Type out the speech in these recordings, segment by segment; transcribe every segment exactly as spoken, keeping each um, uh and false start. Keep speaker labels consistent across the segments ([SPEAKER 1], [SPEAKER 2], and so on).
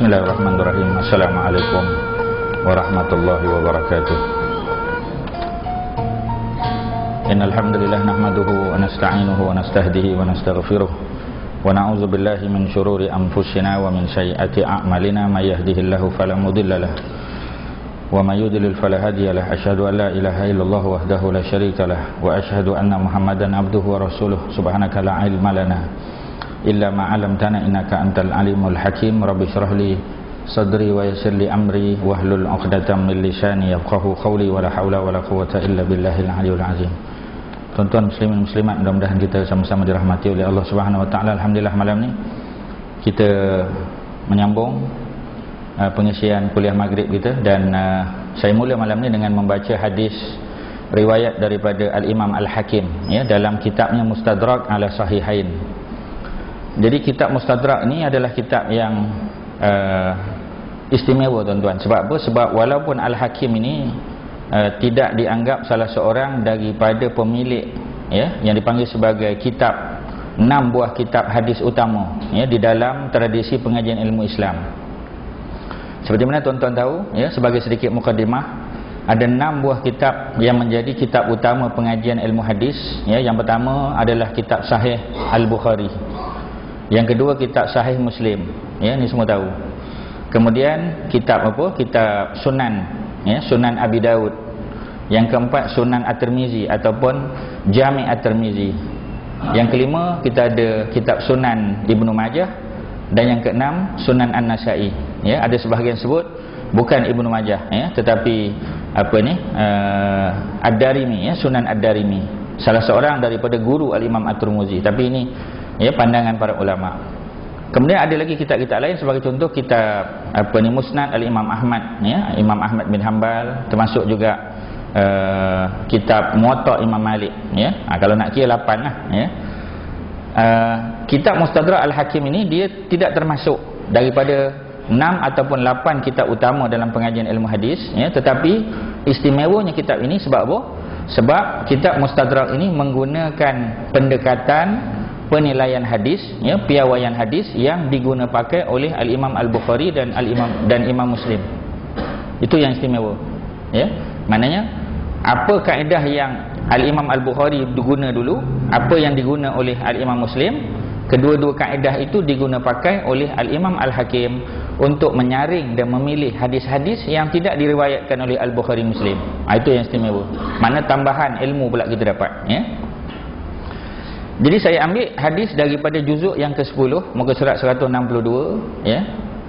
[SPEAKER 1] Bismillahirrahmanirrahim. Assalamualaikum warahmatullahi wabarakatuh. Innal hamdalillah nahmaduhu wa nasta'inuhu wa nastahdihi wa nastaghfiruh wa na'udzu billahi min shururi anfusina wa min sayyiati a'malina may yahdihillahu fala mudilla lahu wa may yudlil fala hadiya lahu. Asyhadu an la ilaha illallah wahdahu la syarika lahu wa asyhadu anna Muhammadan abduhu wa rasuluh. Subhanaka la ilma lana illa ma 'allamtana innaka antal alimul hakim. Rabbi shrah li sadri wa yassir li amri wahlul 'uqdatam min lisani yafqahu qawli wa la haula wa la quwwata illa billahil aliyyil azim. Tuan-tuan muslimin muslimat, mudah-mudahan kita sama-sama dirahmati oleh Allah Subhanahu wa taala. Alhamdulillah, malam ni kita menyambung uh, pengisian kuliah maghrib kita, dan uh, saya mula malam ni dengan membaca hadis riwayat daripada Al-Imam Al-Hakim, ya, dalam kitabnya Mustadrak ala Sahihain. Jadi kitab Mustadrak ni adalah kitab yang uh, istimewa, tuan-tuan. Sebab apa? Sebab walaupun Al-Hakim ini uh, tidak dianggap salah seorang daripada pemilik, ya, yang dipanggil sebagai kitab enam buah kitab hadis utama, ya, di dalam tradisi pengajian ilmu Islam. Seperti mana tuan-tuan tahu, ya, sebagai sedikit mukadimah, ada enam buah kitab yang menjadi kitab utama pengajian ilmu hadis, ya. Yang pertama adalah kitab Sahih Al-Bukhari. Yang kedua kitab Sahih Muslim, ya, ni semua tahu. Kemudian kitab apa? Kitab Sunan, ya, Sunan Abi Daud. Yang keempat Sunan At-Tirmizi ataupun Jami' At-Tirmizi. Yang kelima kita ada kitab Sunan Ibnu Majah, dan yang keenam Sunan An-Nasa'i. Ya, ada sebahagian sebut bukan Ibnu Majah, ya, tetapi apa ni? Uh, Ad-Darimi, ya, Sunan Ad-Darimi. Salah seorang daripada guru Al-Imam At-Tirmizi. Tapi ini, ya, pandangan para ulama. Kemudian ada lagi kitab-kitab lain, sebagai contoh kitab apa ni, Musnad Al-Imam Ahmad, ya, Imam Ahmad bin Hanbal, termasuk juga uh, kitab Muwatta Imam Malik, ya. Ha, kalau nak kira lapan lah, ya. Uh, kitab Mustadrak Al-Hakim ini dia tidak termasuk daripada enam ataupun lapan kitab utama dalam pengajian ilmu hadis, ya, tetapi istimewanya kitab ini sebab apa? Sebab kitab Mustadrak ini menggunakan pendekatan penilaian hadis, ya, piawaian hadis yang diguna pakai oleh Al-Imam Al-Bukhari dan Al-Imam dan Imam Muslim. Itu yang istimewa, ya. Maknanya apa kaedah yang Al-Imam Al-Bukhari diguna dulu, apa yang diguna oleh Al-Imam Muslim, kedua-dua kaedah itu diguna pakai oleh Al-Imam Al-Hakim untuk menyaring dan memilih hadis-hadis yang tidak diriwayatkan oleh Al-Bukhari Muslim. Ha, itu yang istimewa. Mana tambahan ilmu pula kita dapat, ya. Jadi saya ambil hadis daripada juzuk yang ke sepuluh, muka surat seratus enam puluh dua, ya.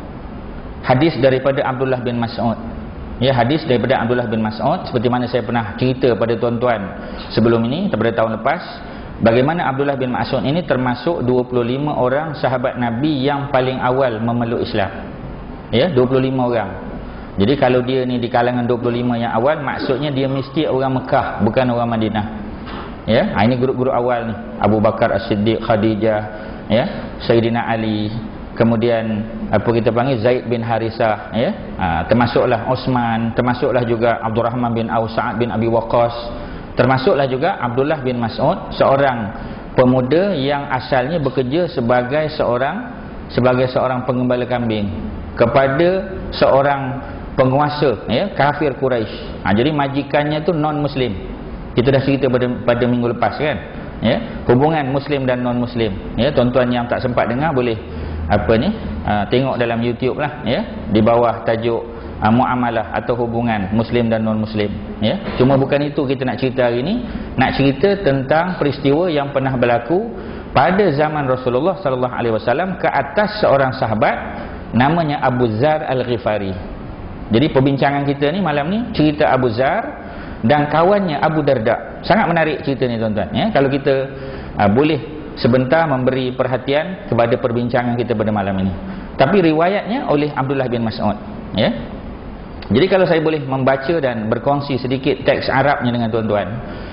[SPEAKER 1] Hadis daripada Abdullah bin Mas'ud. Ya, hadis daripada Abdullah bin Mas'ud, seperti mana saya pernah cerita pada tuan-tuan sebelum ini, pada tahun lepas, bagaimana Abdullah bin Mas'ud ini termasuk dua puluh lima orang sahabat Nabi yang paling awal memeluk Islam. Ya, dua puluh lima orang. Jadi kalau dia ni di kalangan dua puluh lima yang awal, maksudnya dia mesti orang Mekah, bukan orang Madinah. Ya, ini guru-guru awal ni. Abu Bakar As-Siddiq, Khadijah, ya, Sayyidina Ali, kemudian apa kita panggil Zaid bin Harisah, ya. Ha, termasuklah Osman, termasuklah juga Abdurrahman bin Auf, Sa'ad bin Abi Waqqas, termasuklah juga Abdullah bin Mas'ud, seorang pemuda yang asalnya bekerja sebagai seorang sebagai seorang pengembala kambing kepada seorang penguasa, ya, kafir Quraisy. Ha, jadi majikannya tu non muslim. Kita dah cerita pada pada minggu lepas, kan, ya, hubungan muslim dan non muslim, ya. Tuan-tuan yang tak sempat dengar boleh apa ni, uh, tengok dalam YouTube lah, ya, di bawah tajuk uh, muamalah atau hubungan muslim dan non muslim, ya. Cuma bukan itu kita nak cerita hari ini. Nak cerita tentang peristiwa yang pernah berlaku pada zaman Rasulullah sallallahu alaihi wasallam ke atas seorang sahabat namanya Abu Dzar Al-Ghifari. Jadi perbincangan kita ni malam ni cerita Abu Dzar dan kawannya Abu Darda. Sangat menarik cerita ni, tuan-tuan, ya. Kalau kita uh, boleh sebentar memberi perhatian kepada perbincangan kita pada malam ini. Tapi riwayatnya oleh Abdullah bin Mas'ud, ya. Jadi kalau saya boleh membaca dan berkongsi sedikit teks Arabnya dengan tuan-tuan.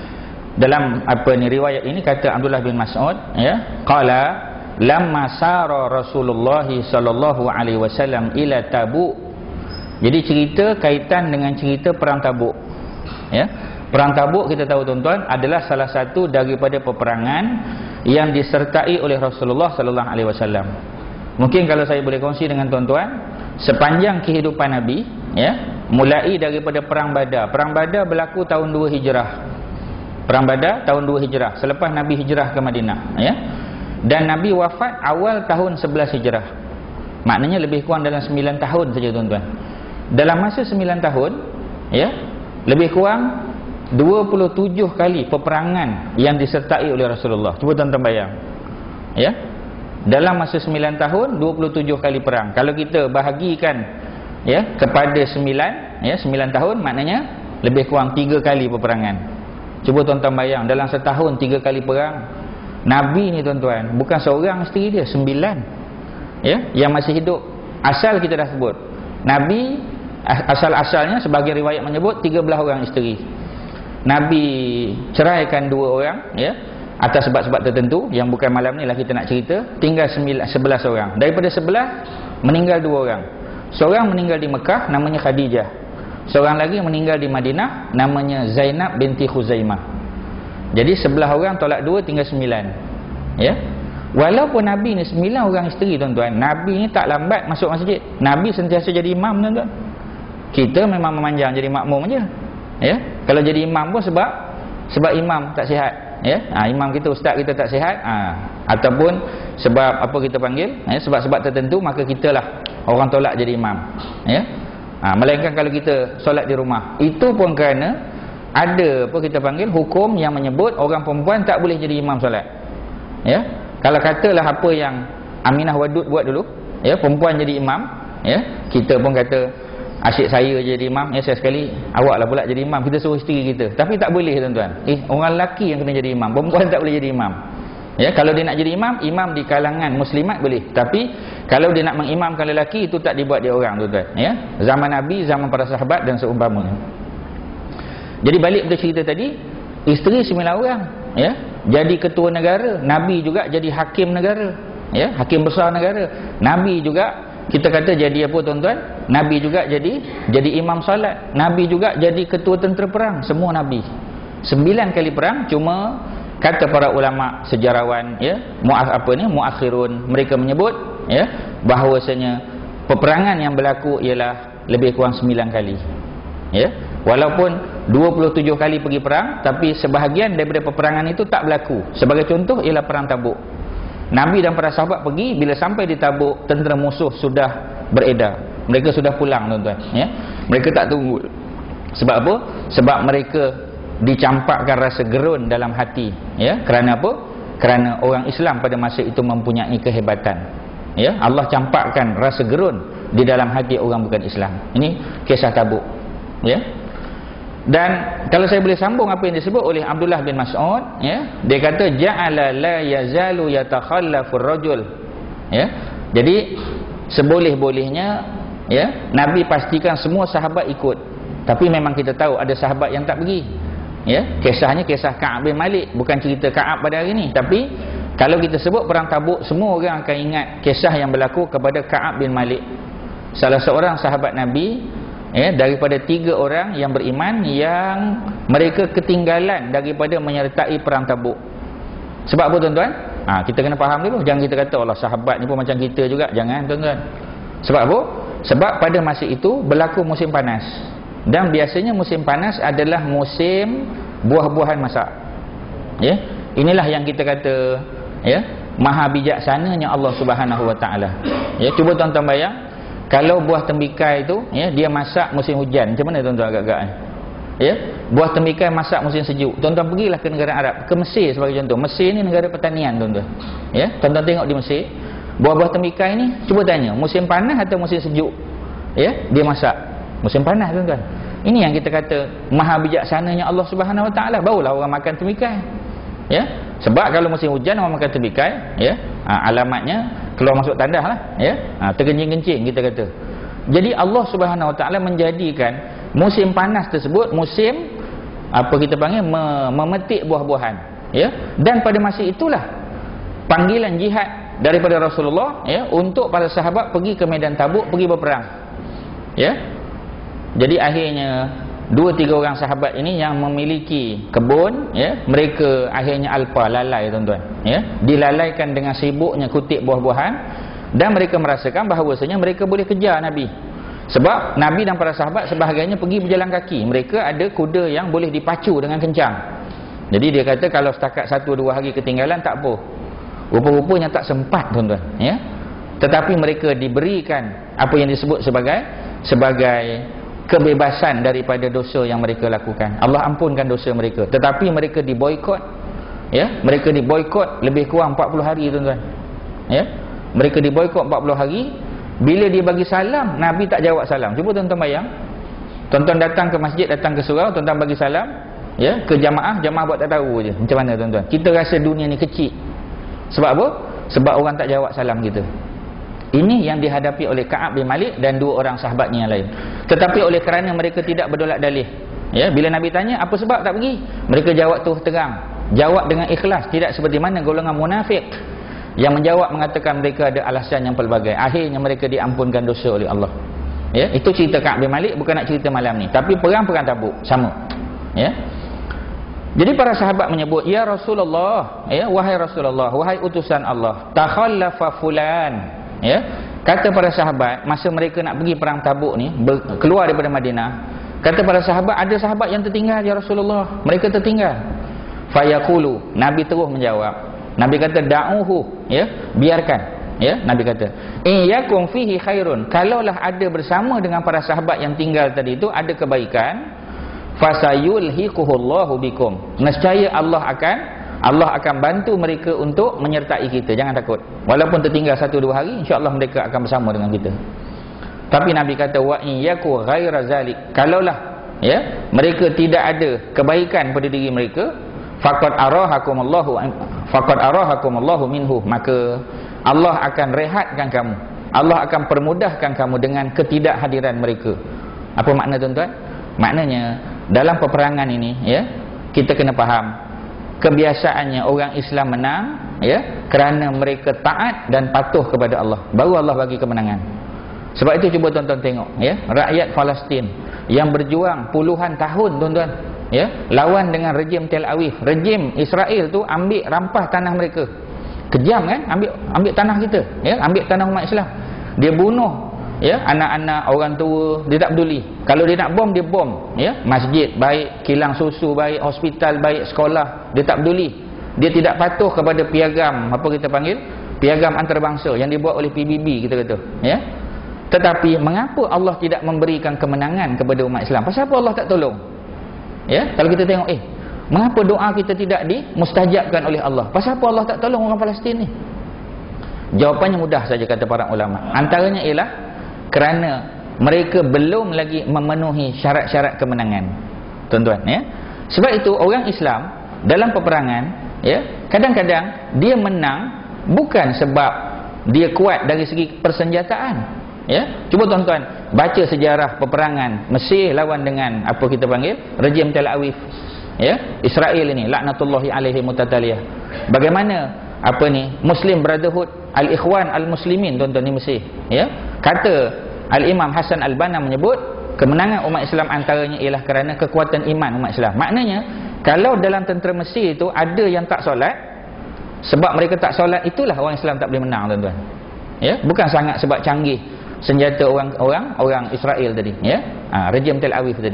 [SPEAKER 1] Dalam apa ni riwayat ini kata Abdullah bin Mas'ud, ya, qala lamma sara Rasulullah sallallahu alaihi wasallam ila Tabuk. Jadi cerita kaitan dengan cerita perang Tabuk. Ya, perang Tabuk kita tahu, tuan-tuan, adalah salah satu daripada peperangan yang disertai oleh Rasulullah sallallahu alaihi wasallam. Mungkin kalau saya boleh kongsi dengan tuan-tuan, sepanjang kehidupan Nabi, ya, mulai daripada perang Badar. Perang Badar berlaku tahun dua Hijrah. Perang Badar tahun dua Hijrah, selepas Nabi hijrah ke Madinah, ya. Dan Nabi wafat awal tahun sebelas Hijrah. Maknanya lebih kurang dalam sembilan tahun saja, tuan-tuan. Dalam masa sembilan tahun, ya, lebih kurang dua puluh tujuh kali peperangan yang disertai oleh Rasulullah. Cuba tuan-tuan bayang, ya, dalam masa sembilan tahun dua puluh tujuh kali perang. Kalau kita bahagikan, ya, kepada sembilan, ya, sembilan tahun, maknanya lebih kurang tiga kali peperangan. Cuba tuan-tuan bayang, dalam setahun tiga kali perang. Nabi ni, tuan-tuan, bukan seorang isteri dia, sembilan, ya, yang masih hidup. Asal kita dah sebut, Nabi asal-asalnya sebagai riwayat menyebut tiga belas orang isteri. Nabi ceraikan dua orang, ya, atas sebab-sebab tertentu yang bukan malam ni lah kita nak cerita. Tinggal sebelas orang. Daripada sebelas, meninggal dua orang. Seorang meninggal di Mekah, namanya Khadijah. Seorang lagi meninggal di Madinah, namanya Zainab binti Khuzaimah. Jadi sebelah orang tolak dua, tinggal sembilan, ya. Walaupun Nabi ni sembilan orang isteri, tuan-tuan, Nabi ni tak lambat masuk masjid. Nabi sentiasa jadi imam, tuan-tuan. Kita memang memanjang jadi makmum aja, ya. Kalau jadi imam pun sebab sebab imam tak sihat, ya. Ha, imam kita, ustaz kita tak sihat, ha, ataupun sebab apa kita panggil, ya, sebab-sebab tertentu, maka kitalah orang tolak jadi imam, ya. Ha, melainkan kalau kita solat di rumah. Itu pun kerana ada apa kita panggil hukum yang menyebut orang perempuan tak boleh jadi imam solat, ya. Kalau katalah apa yang Aminah Wadud buat dulu, ya, perempuan jadi imam, ya, kita pun kata asyik saya jadi imam, ya, saya sekali awaklah pula jadi imam, kita suruh isteri kita. Tapi tak boleh, tuan-tuan. Eh, orang lelaki yang kena jadi imam, perempuan tak boleh jadi imam, ya. Kalau dia nak jadi imam, imam di kalangan muslimat boleh, tapi kalau dia nak mengimamkan lelaki, itu tak dibuat dia orang, tuan-tuan, ya. Zaman Nabi, zaman para sahabat dan seumpamanya. Jadi balik pada cerita tadi, isteri sembilan orang, ya, jadi ketua negara. Nabi juga jadi hakim negara, ya, hakim besar negara. Nabi juga kita kata jadi apa, tuan-tuan? Nabi juga jadi jadi imam salat. Nabi juga jadi ketua tentera perang. Semua Nabi. Sembilan kali perang. Cuma kata para ulama sejarawan, ya, mu'af apa ni, muakhirun, mereka menyebut, ya, bahawasanya peperangan yang berlaku ialah lebih kurang sembilan kali, ya. Walaupun dua puluh tujuh kali pergi perang, tapi sebahagian daripada peperangan itu tak berlaku. Sebagai contoh ialah perang Tabuk. Nabi dan para sahabat pergi, bila sampai di Tabuk, tentera musuh sudah beredar. Mereka sudah pulang, tuan-tuan, ya. Mereka tak tunggu. Sebab apa? Sebab mereka dicampakkan rasa gerun dalam hati, ya. Kerana apa? Kerana orang Islam pada masa itu mempunyai kehebatan, ya. Allah campakkan rasa gerun di dalam hati orang bukan Islam. Ini kisah Tabuk, ya. Dan kalau saya boleh sambung apa yang disebut oleh Abdullah bin Mas'ud, ya, dia kata ja'ala la yazalu yatakhallafur rajul, ya. Jadi seboleh-bolehnya, ya, Nabi pastikan semua sahabat ikut. Tapi memang kita tahu ada sahabat yang tak pergi, ya. Kisahnya kisah Ka'ab bin Malik, bukan cerita Ka'ab pada hari ini. Tapi kalau kita sebut perang Tabuk, semua orang akan ingat kisah yang berlaku kepada Ka'ab bin Malik, salah seorang sahabat Nabi, ya, daripada tiga orang yang beriman yang mereka ketinggalan daripada menyertai perang Tabuk. Sebab apa, tuan-tuan? Ha, kita kena faham dulu. Jangan kita kata Allah, sahabat ni pun macam kita juga. Jangan, tuan-tuan. Sebab apa? Sebab pada masa itu berlaku musim panas. Dan biasanya musim panas adalah musim buah-buahan masak, ya. Inilah yang kita kata, ya, maha bijaksananya Allah Subhanahu Wa Taala. Ya, cuba tuan-tuan bayang, kalau buah tembikai itu, ya, dia masak musim hujan, macam mana, tuan-tuan, agak-agak, ya? Buah tembikai masak musim sejuk. Tuan-tuan pergilah ke negara Arab, ke Mesir sebagai contoh. Mesir ni negara pertanian, tuan-tuan, ya. Tuan-tuan tengok di Mesir, buah-buah tembikai ni, cuba tanya, musim panas atau musim sejuk, ya, dia masak musim panas, tuan-tuan. Ini yang kita kata maha bijaksananya Allah Subhanahu Wa Taala. Barulah orang makan tembikai, ya. Sebab kalau musim hujan orang makan tembikai, ya, ha, alamatnya keluar masuk tandas lah, ya, ha, terkencing-kencing kita kata. Jadi Allah Subhanahu Wa Taala menjadikan musim panas tersebut musim apa kita panggil memetik buah-buahan, ya. Dan pada masa itulah panggilan jihad daripada Rasulullah, ya, untuk para sahabat pergi ke medan Tabuk, pergi berperang, ya. Jadi akhirnya dua tiga orang sahabat ini yang memiliki kebun, ya, mereka akhirnya alpa, lalai, tuan-tuan, ya, dilalaikan dengan sibuknya kutip buah-buahan. dan mereka merasakan bahawasanya mereka boleh kejar Nabi. Sebab Nabi dan para sahabat sebahagiannya pergi berjalan kaki. Mereka ada kuda yang boleh dipacu dengan kencang. Jadi dia kata kalau setakat satu dua hari ketinggalan tak apa. Rupa-rupanya tak sempat, tuan-tuan, ya. Tetapi mereka diberikan apa yang disebut sebagai sebagai kebebasan daripada dosa yang mereka lakukan. Allah ampunkan dosa mereka. Tetapi mereka diboikot, ya. Mereka diboikot lebih kurang empat puluh hari, tuan-tuan. Ya. Mereka diboikot empat puluh hari. Bila dia bagi salam, Nabi tak jawab salam. Cuba tuan-tuan bayang. Tuan-tuan datang ke masjid, datang ke surau, tuan-tuan bagi salam, ya, ke jamaah, jamaah buat tak tahu je. Macam mana, tuan-tuan? Kita rasa dunia ni kecil. Sebab apa? Sebab orang tak jawab salam kita. Ini yang dihadapi oleh Ka'ab bin Malik dan dua orang sahabatnya yang lain. Tetapi oleh kerana mereka tidak berdolak dalih, ya, bila Nabi tanya apa sebab tak pergi, mereka jawab terus terang, jawab dengan ikhlas, tidak seperti mana golongan munafik yang menjawab mengatakan mereka ada alasan yang pelbagai. Akhirnya mereka diampunkan dosa oleh Allah. Ya, itu cerita Ka'ab bin Malik, bukan nak cerita malam ni. Tapi perang-perang Tabuk sama. Ya. Jadi para sahabat menyebut, ya Rasulullah, ya, wahai Rasulullah, wahai utusan Allah, takhallafa fulan. Ya. Kata para sahabat masa mereka nak pergi perang Tabuk ni, keluar daripada Madinah, kata para sahabat, ada sahabat yang tertinggal ya Rasulullah, mereka tertinggal. Fayaqulu, Nabi terus menjawab. Nabi kata da'uhu, ya, biarkan, ya. Nabi kata in yakum fihi khairun, kalaulah ada bersama dengan para sahabat yang tinggal tadi itu ada kebaikan, fasayulhiquhullahu bikum, nescaya Allah akan Allah akan bantu mereka untuk menyertai kita. Jangan takut, walaupun tertinggal satu dua hari, insya-Allah mereka akan bersama dengan kita. Tapi Nabi kata wa in yaku ghaira zalik, kalaulah, ya, mereka tidak ada kebaikan pada diri mereka, faqad arahakumullahu faqad arahakumullahu minhu, maka Allah akan rehatkan kamu, Allah akan permudahkan kamu dengan ketidakhadiran mereka. Apa makna, tuan-tuan? Maknanya dalam peperangan ini, ya, kita kena faham kebiasaannya orang Islam menang, ya, kerana mereka taat dan patuh kepada Allah, baru Allah bagi kemenangan. Sebab itu cuba tuan-tuan tengok, ya, rakyat Palestin yang berjuang puluhan tahun, tuan-tuan, ya, lawan dengan rejim Tel Aviv. Rejim Israel tu ambil rampah tanah mereka. Kejam kan? Ambil ambil tanah kita, ya, ambil tanah umat Islam. Dia bunuh, ya, anak-anak, orang tua, dia tak peduli. Kalau dia nak bom, dia bom, ya, masjid baik, kilang susu baik, hospital baik, sekolah, dia tak peduli. Dia tidak patuh kepada piagam, apa kita panggil, piagam antarabangsa yang dibuat oleh P B B, kita kata, ya. Tetapi mengapa Allah tidak memberikan kemenangan kepada umat Islam? Pasal apa Allah tak tolong? Ya, kalau kita tengok, eh, mengapa doa kita tidak dimustajabkan oleh Allah? Pasal apa Allah tak tolong orang Palestin ni? Jawapannya mudah saja, kata para ulama. Antaranya ialah kerana mereka belum lagi memenuhi syarat-syarat kemenangan, tuan-tuan, ya. Sebab itu orang Islam dalam peperangan, ya, kadang-kadang dia menang bukan sebab dia kuat dari segi persenjataan. Ya, cuba tuan-tuan baca sejarah peperangan Mesir lawan dengan apa kita panggil rejim Tel Aviv, ya, Israel ini, laknatullahi alaihi mutataliyah. Bagaimana apa ni Muslim Brotherhood, Al-Ikhwan Al-Muslimin, tuan-tuan, di Mesir, ya. Kata Al-Imam Hasan Al-Banna menyebut kemenangan umat Islam antaranya ialah kerana kekuatan iman umat Islam. Maknanya kalau dalam tentera Mesir itu ada yang tak solat, sebab mereka tak solat itulah orang Islam tak boleh menang, tuan-tuan, ya. Bukan sangat sebab canggih senjata orang-orang orang Israel tadi, ya, ha, rejim Tel Aviv tadi.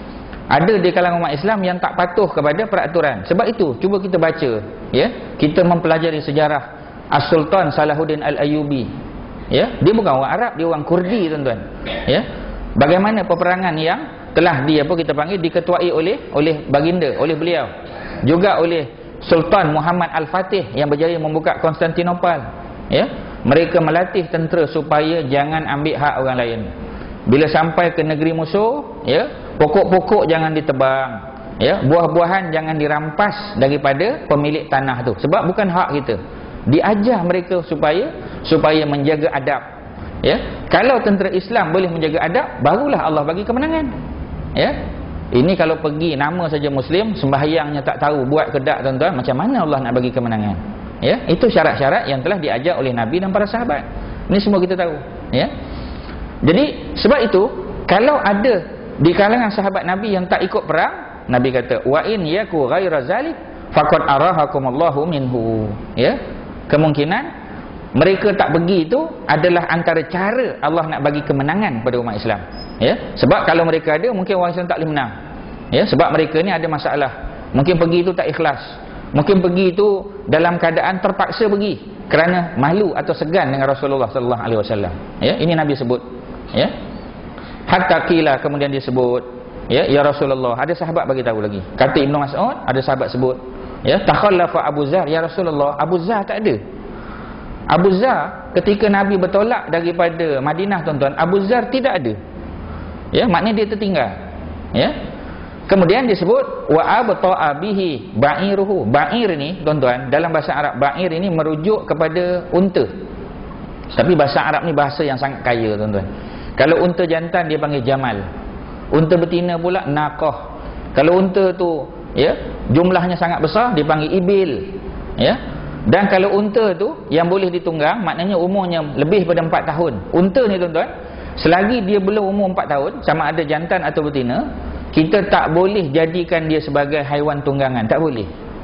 [SPEAKER 1] Ada di kalangan umat Islam yang tak patuh kepada peraturan. Sebab itu cuba kita baca, ya, kita mempelajari sejarah As-Sultan Salahuddin Al-Ayyubi, ya. Dia bukan orang Arab, dia orang Kurdi, tuan-tuan, ya. Bagaimana peperangan yang telah dia apa kita panggil diketuai oleh oleh baginda, oleh beliau, juga oleh Sultan Muhammad Al-Fatih yang berjaya membuka Konstantinopel, ya. Mereka melatih tentera supaya jangan ambil hak orang lain. Bila sampai ke negeri musuh, ya, pokok-pokok jangan ditebang, ya, buah-buahan jangan dirampas daripada pemilik tanah tu, sebab bukan hak kita. Diajar mereka supaya supaya menjaga adab, ya. Kalau tentera Islam boleh menjaga adab, barulah Allah bagi kemenangan, ya. Ini kalau pergi nama saja Muslim, sembahyangnya tak tahu, buat kedak, tuan-tuan, macam mana Allah nak bagi kemenangan? Ya, itu syarat-syarat yang telah diajar oleh Nabi dan para sahabat. Ini semua kita tahu, ya. Jadi sebab itu kalau ada di kalangan sahabat Nabi yang tak ikut perang, Nabi kata wa in yaku ghaira zalik faqad arahakumullahu minhu, ya. Kemungkinan mereka tak pergi itu adalah antara cara Allah nak bagi kemenangan pada umat Islam. Ya, sebab kalau mereka ada, mungkin orang Islam tak boleh menang. Ya, sebab mereka ni ada masalah. Mungkin pergi itu tak ikhlas. Mungkin pergi itu dalam keadaan terpaksa pergi kerana malu atau segan dengan Rasulullah sallallahu alaihi wasallam. Ya, ini Nabi sebut. Ya. Hatta qila, kemudian dia sebut, ya, ya Rasulullah, ada sahabat bagi tahu lagi. Kata Ibnu Mas'ud, ada sahabat sebut, ya, takhallafa Abu Zar, ya Rasulullah, Abu Zar tak ada. Abu Zar ketika Nabi bertolak daripada Madinah, tuan-tuan, Abu Zar tidak ada. Ya, maknanya dia tertinggal. Ya. Kemudian disebut wa abta'a bihi ba'iruhu. Ba'ir ni, tuan-tuan, dalam bahasa Arab, ba'ir ini merujuk kepada unta. Tapi bahasa Arab ni bahasa yang sangat kaya, tuan-tuan. Kalau unta jantan dia panggil jamal. Unta betina pula naqah. Kalau unta tu, ya, jumlahnya sangat besar, dia panggil ibil. Ya. Dan kalau unta tu yang boleh ditunggang, maknanya umurnya lebih pada empat tahun. Unta ni, tuan-tuan, selagi dia belum umur empat tahun, sama ada jantan atau betina, kita tak boleh jadikan dia sebagai haiwan tunggangan, tak boleh.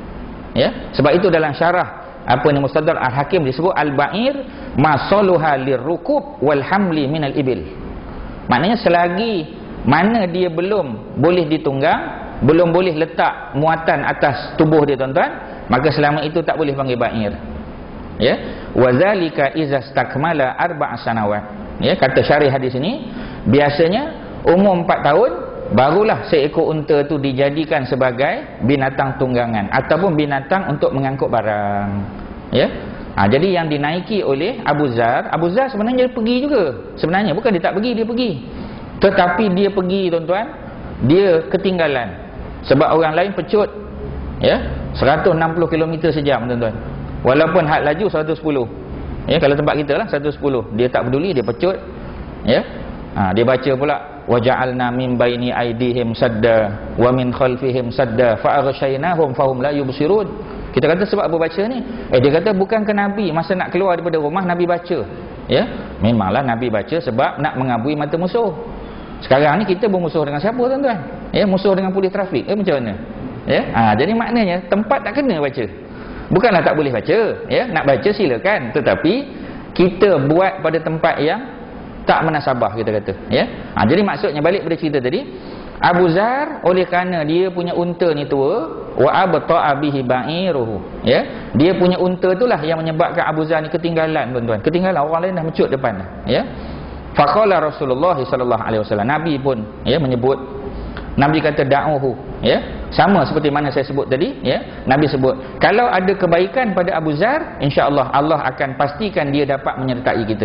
[SPEAKER 1] Ya, sebab itu dalam syarah apa ni Mustadrak Al-Hakim disebut al-ba'ir masaluha lirrukub wal hamli minal ibil. Maknanya selagi mana dia belum boleh ditunggang, belum boleh letak muatan atas tubuh dia, tuan-tuan, maka selama itu tak boleh panggil ba'ir. Ya, wazalika iza stakmala arba'a sanawat. Ya, kata syarih hadis ini, biasanya umur empat tahun barulah seekor unta tu dijadikan sebagai binatang tunggangan ataupun binatang untuk mengangkut barang. Ya. Ha, jadi yang dinaiki oleh Abu Zar, Abu Zar sebenarnya dia pergi juga. Sebenarnya bukan dia tak pergi, dia pergi. Tetapi dia pergi, tuan-tuan, dia ketinggalan. Sebab orang lain pecut, ya, seratus enam puluh kilometer sejam, tuan-tuan. Walaupun had laju seratus sepuluh. Ya, kalau tempat kita lah seratus sepuluh. Dia tak peduli, dia pecut. Ya. Ha, dia baca pula waja'alna min baini aydihim sadda wa min khalfihim sadda fa aghshaynahum fahum la yubsirun. Kita kata sebab apa baca ni? Eh, dia kata bukan ke Nabi masa nak keluar daripada rumah Nabi baca. Ya, memanglah Nabi baca sebab nak mengabui mata musuh. Sekarang ni kita bermusuh dengan siapa, tuan-tuan? Ya, musuh dengan polis trafik. Eh, macam mana? Ya, ha, jadi maknanya tempat tak kena baca. Bukanlah tak boleh baca, ya, nak baca silakan, tetapi kita buat pada tempat yang tak menasabah, kita kata, ya. Ha, jadi maksudnya balik pada cerita tadi, Abu Zar oleh kerana dia punya unta ni tua, wa abta'a bihi ba'iruhu, ya. Dia punya unta itulah yang menyebabkan Abu Zar ni ketinggalan, tuan-tuan. Ketinggalan, orang lain dah mencut depan dah, ya. Faqala Rasulullah sallallahu alaihi wasallam, Nabi pun, ya, menyebut, Nabi kata da'uhu, ya. Sama seperti mana saya sebut tadi, ya. Nabi sebut, kalau ada kebaikan pada Abu Zar, insya-Allah Allah akan pastikan dia dapat menyertai kita.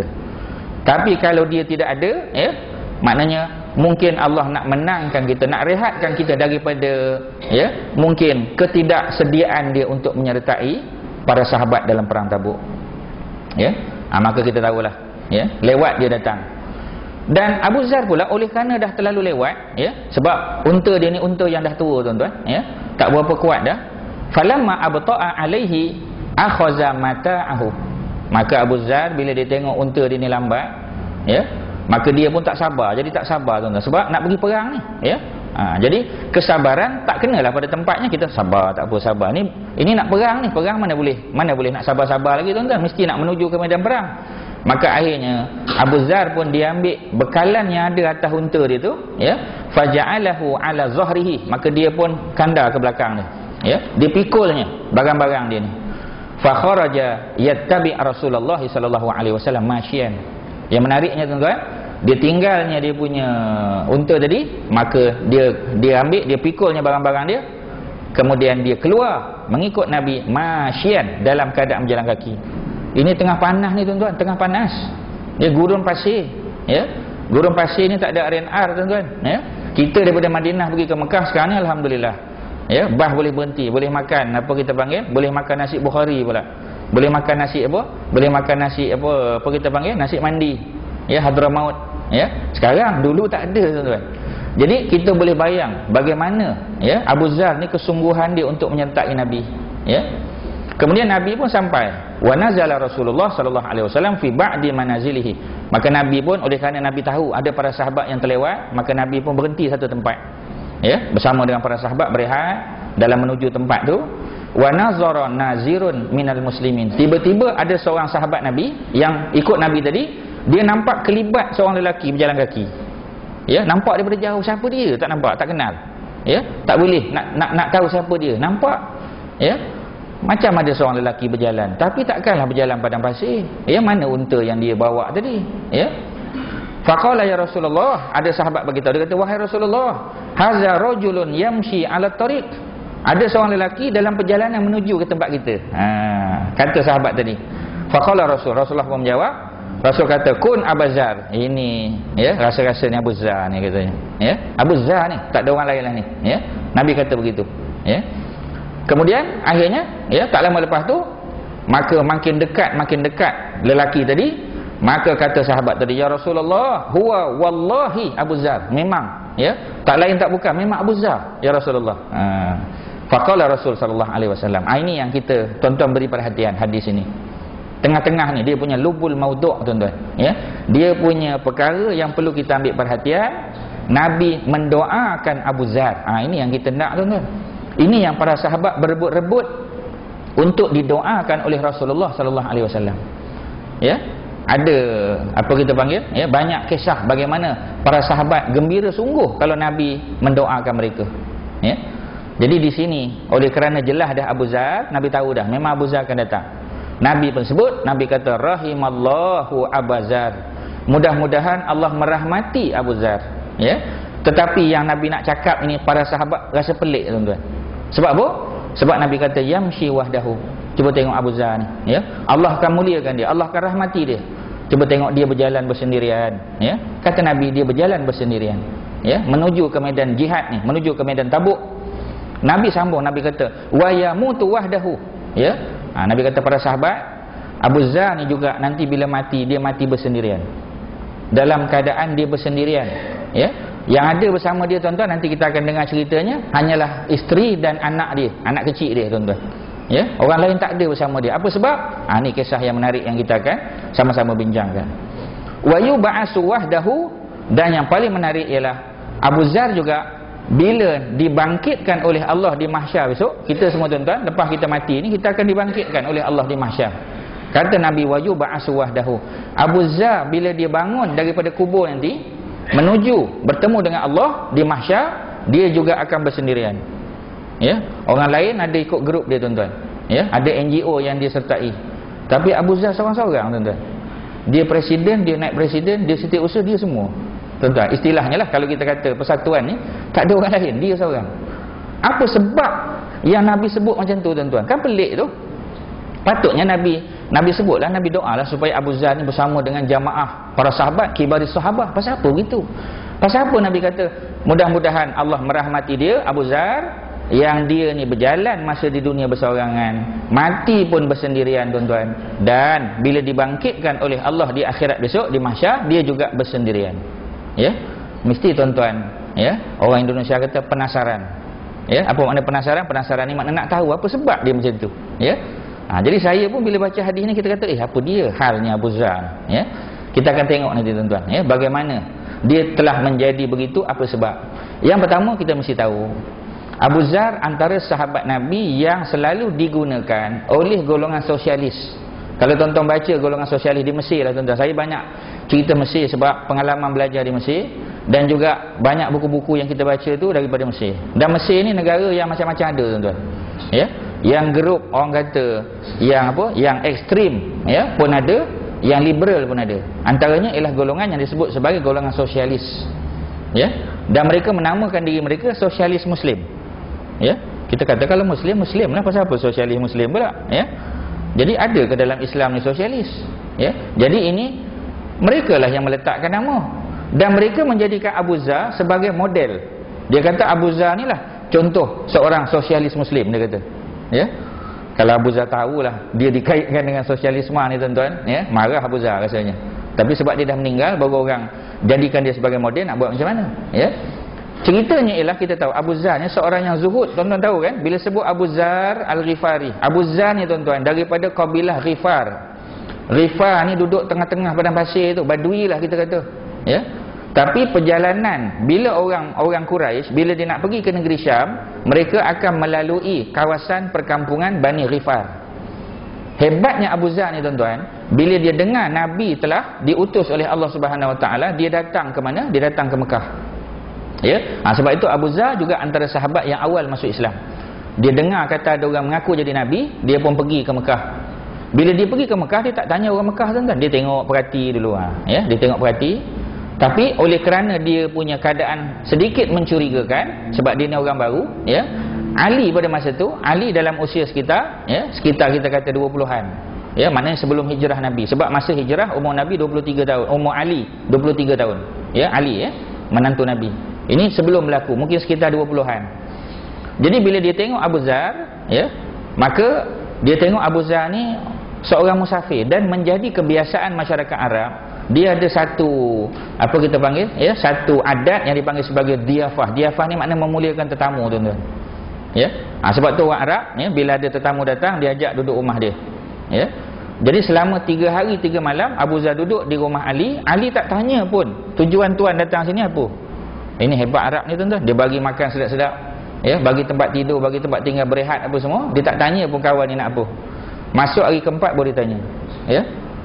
[SPEAKER 1] Tapi kalau dia tidak ada, ya, maknanya mungkin Allah nak menangkan kita, nak rehatkan kita daripada, ya, mungkin ketidaksediaan dia untuk menyertai para sahabat dalam perang Tabuk. Ya, ha, maka kita tahulah, ya, lewat dia datang. Dan Abu Zar pula oleh kerana dah terlalu lewat, ya, sebab unta dia ni unta yang dah tua, tuan-tuan, ya, tak berapa kuat dah. Falamma abta'a alaihi akhaza mata'ahu. Maka Abu Zar bila dia tengok unta dia ni lambat, ya, maka dia pun tak sabar. Jadi tak sabar, tuan-tuan, sebab nak pergi perang ni, ya. Ha, jadi kesabaran tak kenalah pada tempatnya. Kita sabar, tak apa, sabar. Ni ini nak perang ni, perang mana boleh, mana boleh nak sabar-sabar lagi, tuan-tuan, mesti nak menuju ke medan perang. Maka akhirnya Abu Zar pun dia ambil bekalan yang ada atas unta dia tu, ya, faja'alahu ala zahrihi, maka dia pun kandar ke belakang dia, ya, dipikulnya barang-barang dia ni. Fa kharaja yattabi Rasulullah sallallahu alaihi wasallam masyian. Yang menariknya, tuan-tuan, dia tinggalnya dia punya unta tadi, maka dia dia ambil, dia pikulnya barang-barang dia, kemudian dia keluar mengikut Nabi masyian, dalam keadaan berjalan kaki. Ini tengah panas ni, tuan-tuan, tengah panas. Dia gurun pasir, ya. Gurun pasir ni tak ada R and R, tuan-tuan, ya. Kita daripada Madinah pergi ke Mekah sekarang ni alhamdulillah, ya, bas boleh berhenti, boleh makan apa kita panggil, boleh makan nasi Bukhari pula, boleh makan nasi apa, boleh makan nasi apa, apa kita panggil, nasi mandi, ya, Hadramaut, ya. Sekarang, dulu tak ada, tuan-tuan. Jadi kita boleh bayang bagaimana, ya, Abu Zar ni kesungguhan dia untuk menyertai Nabi, ya. Kemudian Nabi pun sampai, wa nazala Rasulullah sallallahu alaihi wasallam fi ba'di manazilihi. Maka Nabi pun oleh kerana Nabi tahu ada para sahabat yang terlewat, maka Nabi pun berhenti satu tempat, ya, bersama dengan para sahabat berehat dalam menuju tempat tu. wa nazara nazirun minal muslimin. Tiba-tiba ada seorang sahabat Nabi yang ikut Nabi tadi, dia nampak kelibat seorang lelaki berjalan kaki. Ya, nampak daripada jauh. Siapa dia? Tak nampak, tak kenal. Ya, tak boleh nak nak nak tahu siapa dia. Nampak, ya, macam ada seorang lelaki berjalan, tapi takkanlah berjalan padang pasir. Ya, mana unta yang dia bawa tadi? Ya. Faqala ya Rasulullah, ada sahabat beritahu, dia kata, wahai Rasulullah, hadza rajulun yamshi ala tariq. Ada seorang lelaki dalam perjalanan menuju ke tempat kita. Ha, kata sahabat tadi. Faqala Rasul, Rasulullah pun menjawab, Rasul kata, kun Abu Zar. Ini, ya, rasa-rasanya Abu Zar ni katanya. Ya, Abu Zar ni, tak ada orang lain lah ni. Ya, Nabi kata begitu. Ya. Kemudian akhirnya, ya, tak lama lepas tu, maka makin dekat, makin dekat lelaki tadi, maka kata sahabat tadi, ya Rasulullah, huwa wallahi Abu Zar. Memang, ya, tak lain tak bukan, memang Abu Zar, ya Rasulullah. Ha. Faqala Rasul sallallahu alaihi wasallam. Ah, ini yang kita tuan-tuan beri perhatian hadis ini. Tengah-tengah ni dia punya lubul maudhu', tuan-tuan, ya. Dia punya perkara yang perlu kita ambil perhatian. Nabi mendoakan Abu Zar. Ah, ini yang kita nak, tuan-tuan. Ini yang para sahabat berebut-rebut untuk didoakan oleh Rasulullah sallallahu alaihi wasallam. Ya. Ada apa kita panggil? Ya, banyak kisah bagaimana para sahabat gembira sungguh kalau Nabi mendoakan mereka. Ya. Jadi di sini oleh kerana jelas dah Abu Zar, Nabi tahu dah memang Abu Zar akan datang. Nabi pun sebut, Nabi kata rahimallahu Abu Zar. Mudah-mudahan Allah merahmati Abu Zar, ya. Tetapi yang Nabi nak cakap ini para sahabat rasa pelik, tuan-tuan. Sebab apa? Sebab Nabi kata yamshi wahdahu. Cuba tengok Abu Zar ni, ya. Allah akan muliakan dia, Allah akan rahmati dia. Cuba tengok dia berjalan bersendirian, ya. Kata Nabi dia berjalan bersendirian, ya, menuju ke medan jihad ni, menuju ke medan Tabuk. Nabi sambung, Nabi kata wa yamutu wahdahu, ya. Ha, Nabi kata para sahabat, Abu Zar ni juga nanti bila mati, dia mati bersendirian. Dalam keadaan dia bersendirian, ya. Yang ada bersama dia, tuan-tuan, nanti kita akan dengar ceritanya, hanyalah isteri dan anak dia, anak kecil dia, tuan-tuan. Ya, orang lain tak ada bersama dia. Apa sebab? Ah, ni kisah yang menarik yang kita akan sama-sama bincangkan. Wa yub'asu wahdahu, dan yang paling menarik ialah Abu Zar juga bila dibangkitkan oleh Allah di mahsyar besok, kita semua, tuan-tuan, lepas kita mati ni kita akan dibangkitkan oleh Allah di mahsyar. Kata Nabi wa yub'asu wahdahu, Abu Zar bila dia bangun daripada kubur nanti menuju bertemu dengan Allah di mahsyar, dia juga akan bersendirian. Ya, orang lain ada ikut grup dia, tuan-tuan. Ya, ada N G O yang dia sertai. Tapi Abu Zar seorang-seorang, tuan-tuan. Dia presiden, dia naik presiden, dia setiausaha, dia semua. Tuan-tuan, istilahnya lah kalau kita kata persatuan ni tak ada orang lain, dia seorang. Apa sebab yang Nabi sebut macam tu, tuan-tuan? Kan pelik tu. Patutnya Nabi Nabi sebutlah, Nabi doalah supaya Abu Zar ni bersama dengan jamaah para sahabat, kibaris sahabat. Pasal apa begitu? Pasal apa Nabi kata mudah-mudahan Allah merahmati dia, Abu Zar, yang dia ni berjalan masa di dunia berseorangan, mati pun bersendirian, tuan-tuan, dan bila dibangkitkan oleh Allah di akhirat besok di mahsyar, dia juga bersendirian. Ya, mesti, tuan-tuan, ya, orang Indonesia kata penasaran. Ya, apa makna penasaran? Penasaran ni makna nak tahu apa sebab dia macam tu. Ya. Ha, jadi saya pun bila baca hadis ni kita kata, eh apa dia halnya Abu Zar? Ya. Kita akan tengok nanti, tuan-tuan, ya, bagaimana dia telah menjadi begitu, apa sebab. Yang pertama kita mesti tahu, Abu Zar antara sahabat Nabi yang selalu digunakan oleh golongan sosialis. Kalau tuan-tuan baca golongan sosialis di Mesir lah, tuan-tuan, saya banyak cerita Mesir sebab pengalaman belajar di Mesir, dan juga banyak buku-buku yang kita baca tu daripada Mesir. Dan Mesir ni negara yang macam-macam ada, tuan-tuan. Ya, yang grup orang kata yang apa, yang ekstrim, ya, pun ada, yang liberal pun ada. Antaranya ialah golongan yang disebut sebagai golongan sosialis. Ya, dan mereka menamakan diri mereka sosialis Muslim. Ya, kita kata kalau Muslim, Muslim lah, pasal apa sosialis Muslim pula? Ya, jadi ada ke dalam Islam ni sosialis? Ya, jadi ini mereka lah yang meletakkan nama, dan mereka menjadikan Abu Zar sebagai model. Dia kata Abu Zar ni lah contoh seorang sosialis Muslim, dia kata. Ya, kalau Abu Zar tahulah dia dikaitkan dengan sosialisme ni, tuan-tuan, ya, marah Abu Zar rasanya. Tapi sebab dia dah meninggal, baru orang jadikan dia sebagai model, nak buat macam mana? Ya. Ceritanya ialah kita tahu Abu Zar ni seorang yang zuhud, tuan-tuan tahu kan, bila sebut Abu Zar Al-Ghifari. Abu Zar ni, tuan-tuan, daripada kabilah Ghifar. Ghifar ni duduk tengah-tengah padang pasir tu, Badui lah kita kata. Ya. Tapi perjalanan bila orang orang Quraisy bila dia nak pergi ke negeri Syam, mereka akan melalui kawasan perkampungan Bani Ghifar. Hebatnya Abu Zar ni tuan-tuan, bila dia dengar Nabi telah diutus oleh Allah Subhanahu Wa Taala, dia datang ke mana? Dia datang ke Mekah. Ya, ha, sebab itu Abu Zar juga antara sahabat yang awal masuk Islam. Dia dengar kata ada orang mengaku jadi Nabi, dia pun pergi ke Mekah. Bila dia pergi ke Mekah, dia tak tanya orang Mekah tuan-tuan, dia tengok perhati dulu, ha. Ya, dia tengok perhati. Tapi oleh kerana dia punya keadaan sedikit mencurigakan, sebab dia ni orang baru, ya. Ali pada masa tu, Ali dalam usia sekitar, ya, sekitar kita kata dua puluhan. Ya, maknanya sebelum hijrah Nabi. Sebab masa hijrah umur Nabi dua puluh tiga tahun, umur Ali dua puluh tiga tahun. Ya, Ali ya, menantu Nabi. Ini sebelum berlaku, mungkin sekitar dua puluhan. Jadi bila dia tengok Abu Zar, ya, maka dia tengok Abu Zar ni seorang musafir, dan menjadi kebiasaan masyarakat Arab, dia ada satu apa kita panggil, ya, satu adat yang dipanggil sebagai diafah. Diafah ni makna memuliakan tetamu tuan-tuan. Ya, ha, sebab tu orang Arab, ya, bila ada tetamu datang, dia ajak duduk rumah dia. Ya, jadi selama tiga hari tiga malam Abu Zar duduk di rumah Ali. Ali tak tanya pun tujuan tuan datang sini apa. Ini hebat Arab ni tuan-tuan. Dia bagi makan sedap-sedap, ya, bagi tempat tidur, bagi tempat tinggal, berehat apa semua. Dia tak tanya pun kawan ni nak apa. Masuk hari keempat baru dia tanya. Ya,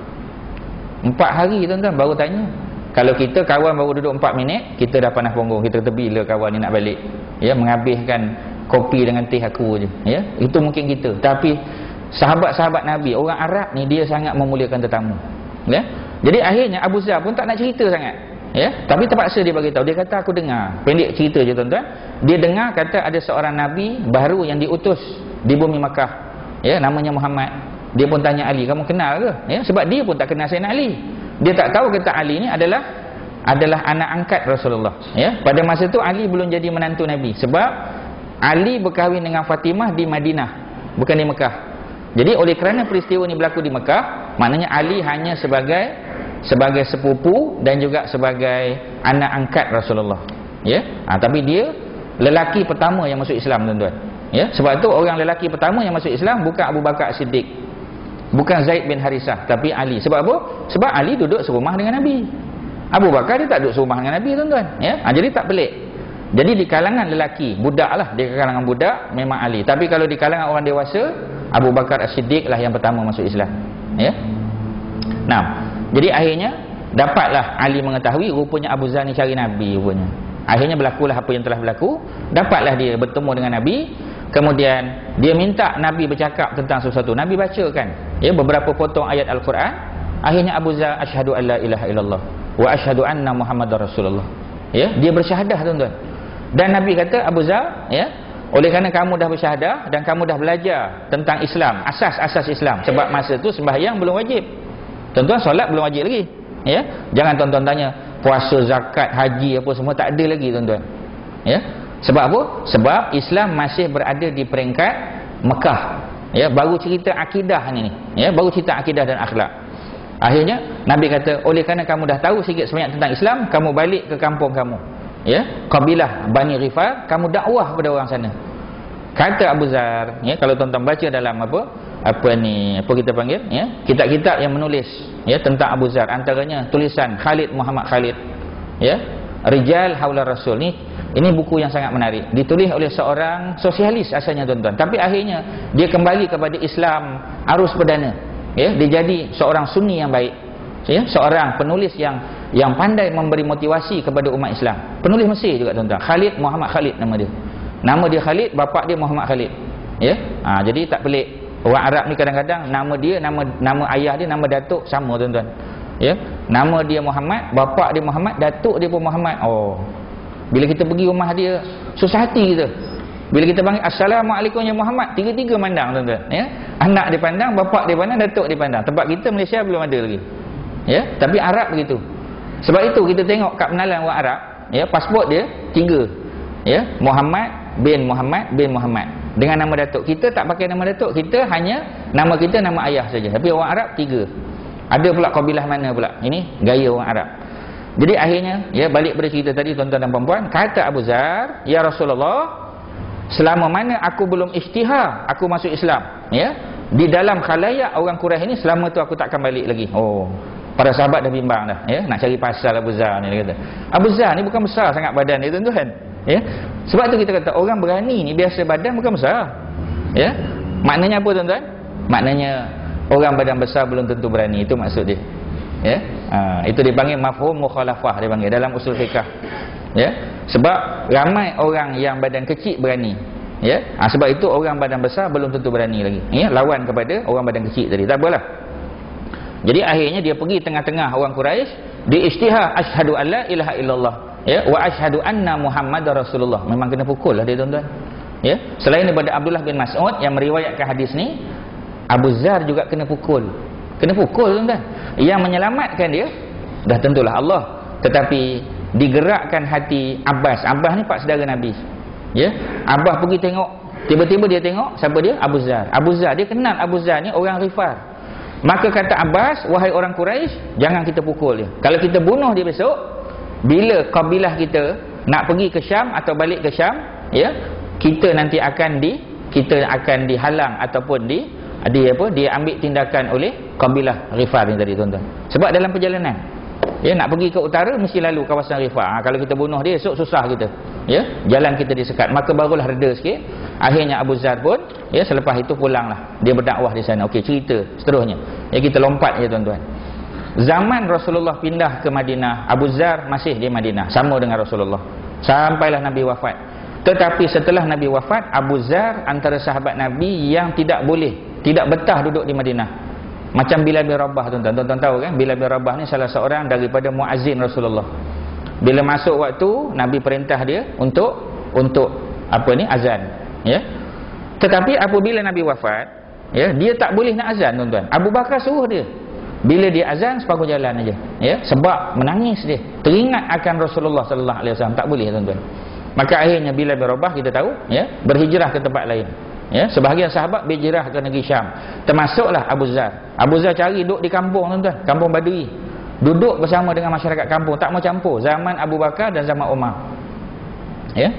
[SPEAKER 1] empat hari tuan-tuan baru tanya. Kalau kita kawan baru duduk empat minit, kita dah panas punggung, kita kata bila kawan ni nak balik, ya, menghabiskan kopi dengan teh aku je, ya. Itu mungkin kita. Tapi sahabat-sahabat Nabi, orang Arab ni, dia sangat memuliakan tetamu, ya. Jadi akhirnya Abu Zar pun tak nak cerita sangat, ya, tapi terpaksa dia bagi tahu. Dia kata aku dengar, pendek cerita je tuan-tuan. Dia dengar kata ada seorang Nabi baru yang diutus di bumi Makkah, ya, namanya Muhammad. Dia pun tanya Ali, kamu kenal ke? Ya, sebab dia pun tak kenal Sayyidina Ali. Dia tak tahu kata Ali ni adalah adalah anak angkat Rasulullah. Ya, pada masa tu Ali belum jadi menantu Nabi, sebab Ali berkahwin dengan Fatimah di Madinah, bukan di Mekah. Jadi oleh kerana peristiwa ni berlaku di Mekah, maknanya Ali hanya sebagai sebagai sepupu dan juga sebagai anak angkat Rasulullah. Ya, ha, tapi dia lelaki pertama yang masuk Islam tuan-tuan. Ya, sebab tu orang lelaki pertama yang masuk Islam bukan Abu Bakar Siddiq, bukan Zaid bin Harisah, tapi Ali. Sebab apa? Sebab Ali duduk serumah dengan Nabi. Abu Bakar dia tak duduk serumah dengan Nabi tuan-tuan. Ya, ha, jadi tak pelik. Jadi di kalangan lelaki, budak lah, di kalangan budak memang Ali. Tapi kalau di kalangan orang dewasa, Abu Bakar As-Siddiq lah yang pertama masuk Islam. Ya. Nah, jadi akhirnya dapatlah Ali mengetahui rupanya Abu Zar ni cari Nabi rupanya. Akhirnya berlakulah apa yang telah berlaku. Dapatlah dia bertemu dengan Nabi. Kemudian dia minta Nabi bercakap tentang sesuatu. Nabi bacakan, ya, beberapa potong ayat Al-Quran. Akhirnya Abu Zar asyhadu an la ilaha illallah wa asyhadu anna Muhammadar Rasulullah. Ya, dia bersyahadah tuan-tuan. Dan Nabi kata, Abu Zar, ya, oleh kerana kamu dah bersyahadah dan kamu dah belajar tentang Islam, asas-asas Islam. Sebab masa tu sembahyang belum wajib. Tuan-tuan, solat belum wajib lagi. Ya, jangan tuan-tuan tanya puasa, zakat, haji apa semua tak ada lagi tuan-tuan. Ya. Sebab apa? Sebab Islam masih berada di peringkat Mekah. Ya, baru cerita akidah ni, ya, baru cerita akidah dan akhlak. Akhirnya Nabi kata, oleh kerana kamu dah tahu sikit sebanyak tentang Islam, kamu balik ke kampung kamu. Ya, kabilah Bani Ghifar, kamu dakwah kepada orang sana. Kata Abu Zar, ya, kalau tuan-tuan baca dalam apa? Apa ni, apa kita panggil, ya, kitab-kitab yang menulis, ya, tentang Abu Zar, antaranya tulisan Khalid Muhammad Khalid, ya, Rijal Haula Rasul ni. Ini buku yang sangat menarik, ditulis oleh seorang sosialis asalnya tuan-tuan, tapi akhirnya dia kembali kepada Islam arus perdana. Ya, dia jadi seorang sunni yang baik, ya, seorang penulis yang yang pandai memberi motivasi kepada umat Islam. Penulis Mesir juga tuan-tuan, Khalid Muhammad Khalid nama dia. Nama dia Khalid, bapa dia Muhammad Khalid. Ya, ha, jadi tak pelik. Orang Arab ni kadang-kadang nama dia, nama nama ayah dia, nama datuk sama tuan-tuan. Ya, nama dia Muhammad, bapa dia Muhammad, datuk dia pun Muhammad. Oh, bila kita pergi rumah dia, susah hati kita. Bila kita panggil Assalamualaikum ya Muhammad, tiga-tiga pandang tuan-tuan, ya. Anak dia pandang, bapa dia pandang, datuk dia pandang. Tempat kita Malaysia belum ada lagi. Ya, tapi Arab begitu. Sebab itu kita tengok kad pengenalan orang Arab, ya, pasport dia tiga. Ya, Muhammad bin Muhammad bin Muhammad. Dengan nama datuk. Kita tak pakai nama datuk, kita hanya nama kita, nama ayah saja. Tapi orang Arab tiga. Ada pula kabilah mana pula. Ini gaya orang Arab. Jadi akhirnya, ya, balik pada cerita tadi tuan-tuan dan puan-puan, kata Abu Zar, ya Rasulullah, selama mana aku belum isytihar aku masuk Islam, ya, di dalam khalayak orang Quraisy ini, selama tu aku tak akan balik lagi. Oh, Para sahabat dah bimbang dah, ya, nak cari pasal Abu Zar ni, dia kata. Abu Zar ni bukan besar sangat badan dia, tuan-tuan. Ya. Sebab tu kita kata orang berani ni biasa badan bukan besar. Ya. Maknanya apa, tuan-tuan? Maknanya orang badan besar belum tentu berani, itu maksud dia. Ya. Ha, itu dipanggil mafhum mukhalafah, dia panggil dalam usul fiqh. Ya. Sebab ramai orang yang badan kecil berani. Ya. Ha, sebab itu orang badan besar belum tentu berani lagi. Ya, lawan kepada orang badan kecil tadi. Tak apalah. Jadi akhirnya dia pergi tengah-tengah orang Quraisy, dia isytihar asyhadu alla ilaha illallah, ya, wa asyhadu anna Muhammadar Rasulullah. Memang kena pukul lah dia, tuan-tuan. Ya, selain daripada Abdullah bin Mas'ud yang meriwayatkan hadis ni, Abu Zar juga kena pukul. Kena pukul, tuan-tuan. Yang menyelamatkan dia dah tentulah Allah, tetapi digerakkan hati Abbas. Abbas ni pak saudara Nabi. Ya, Abbas pergi tengok, tiba-tiba dia tengok siapa dia? Abu Zar. Abu Zar, dia kenal Abu Zar ni orang Ghifar. Maka kata Abbas, wahai orang Quraisy, jangan kita pukul dia. Kalau kita bunuh dia besok, bila kabilah kita nak pergi ke Syam atau balik ke Syam, ya, kita nanti akan di kita akan dihalang ataupun di di apa? Dia ambil tindakan oleh kabilah Ghifar ni tadi, tuan-tuan. Sebab dalam perjalanan, ya, nak pergi ke utara mesti lalu kawasan Ghifar. Ha, kalau kita bunuh dia esok susah kita. Ya, jalan kita disekat. Maka barulah reda sikit. Akhirnya Abu Zar pun, ya, selepas itu pulanglah. Dia berdakwah di sana. Okey, cerita seterusnya. Ya, kita lompat je, tuan-tuan. Zaman Rasulullah pindah ke Madinah, Abu Zar masih di Madinah sama dengan Rasulullah sampailah Nabi wafat. Tetapi setelah Nabi wafat, Abu Zar antara sahabat Nabi yang tidak boleh, tidak betah duduk di Madinah. Macam Bilal bin Rabah, tuan-tuan. Tuan-tuan tahu kan, Bilal bin Rabah ni salah seorang daripada muazzin Rasulullah. Bila masuk waktu, Nabi perintah dia untuk untuk apa ni, azan, ya. Tetapi apabila Nabi wafat, ya, dia tak boleh nak azan, tuan-tuan. Abu Bakar suruh dia. Bila dia azan, separuh jalan aja, ya. Sebab menangis dia, teringat akan Rasulullah sallallahu alaihi wasallam, tak boleh, tuan-tuan. Maka akhirnya Bilal bin Rabah kita tahu, ya, berhijrah ke tempat lain. Ya, sebahagian sahabat berhijrah ke negeri Syam. Termasuklah Abu Zar. Abu Zar cari duduk di kampung, tuan-tuan, kampung Badui. Duduk bersama dengan masyarakat kampung, tak mau campur zaman Abu Bakar dan zaman Umar. Ya.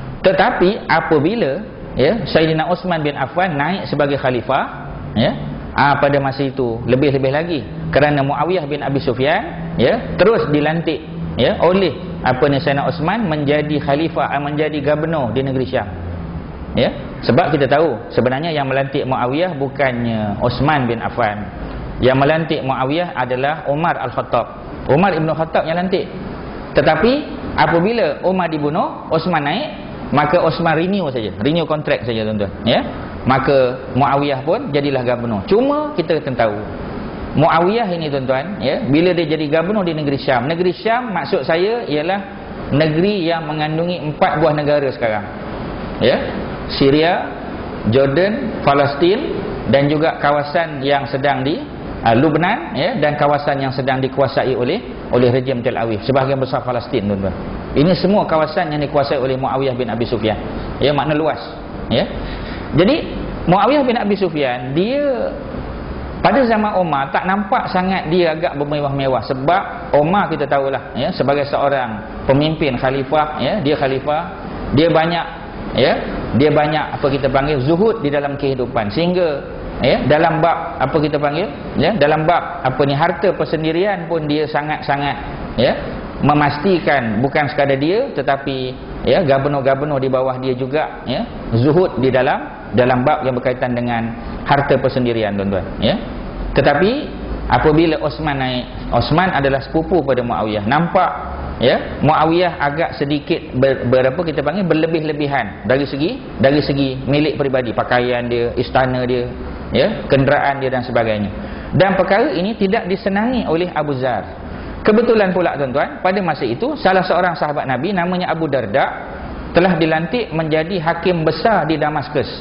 [SPEAKER 1] Tetapi apabila, ya, Sayyidina Uthman bin Affan naik sebagai khalifah, ya, ah, pada masa itu lebih-lebih lagi kerana Muawiyah bin Abi Sufyan, ya, terus dilantik, ya, oleh apa ni Sayyidina Uthman menjadi khalifah, menjadi gubernur di negeri Syam. Ya, sebab kita tahu sebenarnya yang melantik Muawiyah bukannya Uthman bin Affan. Yang melantik Muawiyah adalah Umar Al-Khattab. Umar Ibn Khattab yang lantik. Tetapi apabila Umar dibunuh, Uthman naik, maka Uthman renew saja, renew kontrak saja, tuan-tuan. Ya, maka Muawiyah pun jadilah gubernur. Cuma kita kena tahu, Muawiyah ini, tuan-tuan, ya, bila dia jadi gubernur di negeri Syam. Negeri Syam maksud saya ialah negeri yang mengandungi empat buah negara sekarang. Ya, Syria, Jordan, Palestin dan juga kawasan yang sedang di uh, Lebanon, ya, dan kawasan yang sedang dikuasai oleh oleh rejim Tel Aviv, sebahagian besar Palestin, tuan-tuan. Ini semua kawasan yang dikuasai oleh Muawiyah bin Abi Sufyan. Ya, makna luas, ya. Jadi Muawiyah bin Abi Sufyan, dia pada zaman Umar tak nampak sangat dia agak bermewah-mewah, sebab Umar kita tahulah, ya, sebagai seorang pemimpin khalifah, ya, dia khalifah, dia banyak, ya, dia banyak apa kita panggil zuhud di dalam kehidupan, sehingga, ya, dalam bab apa kita panggil, ya, dalam bab apa ni harta persendirian pun dia sangat-sangat, ya, memastikan bukan sekadar dia tetapi, ya, gubernur-gubernur di bawah dia juga, ya, zuhud di dalam dalam bab yang berkaitan dengan harta persendirian, tuan-tuan, ya. Tetapi apabila Osman naik, Osman adalah sepupu pada Muawiyah, nampak, ya, Muawiyah agak sedikit ber, berapa kita panggil berlebih-lebihan dari segi dari segi milik peribadi, pakaian dia, istana dia, ya, kenderaan dia dan sebagainya. Dan perkara ini tidak disenangi oleh Abu Zar. Kebetulan pula, tuan-tuan, pada masa itu salah seorang sahabat Nabi namanya Abu Darda telah dilantik menjadi hakim besar di Damaskus.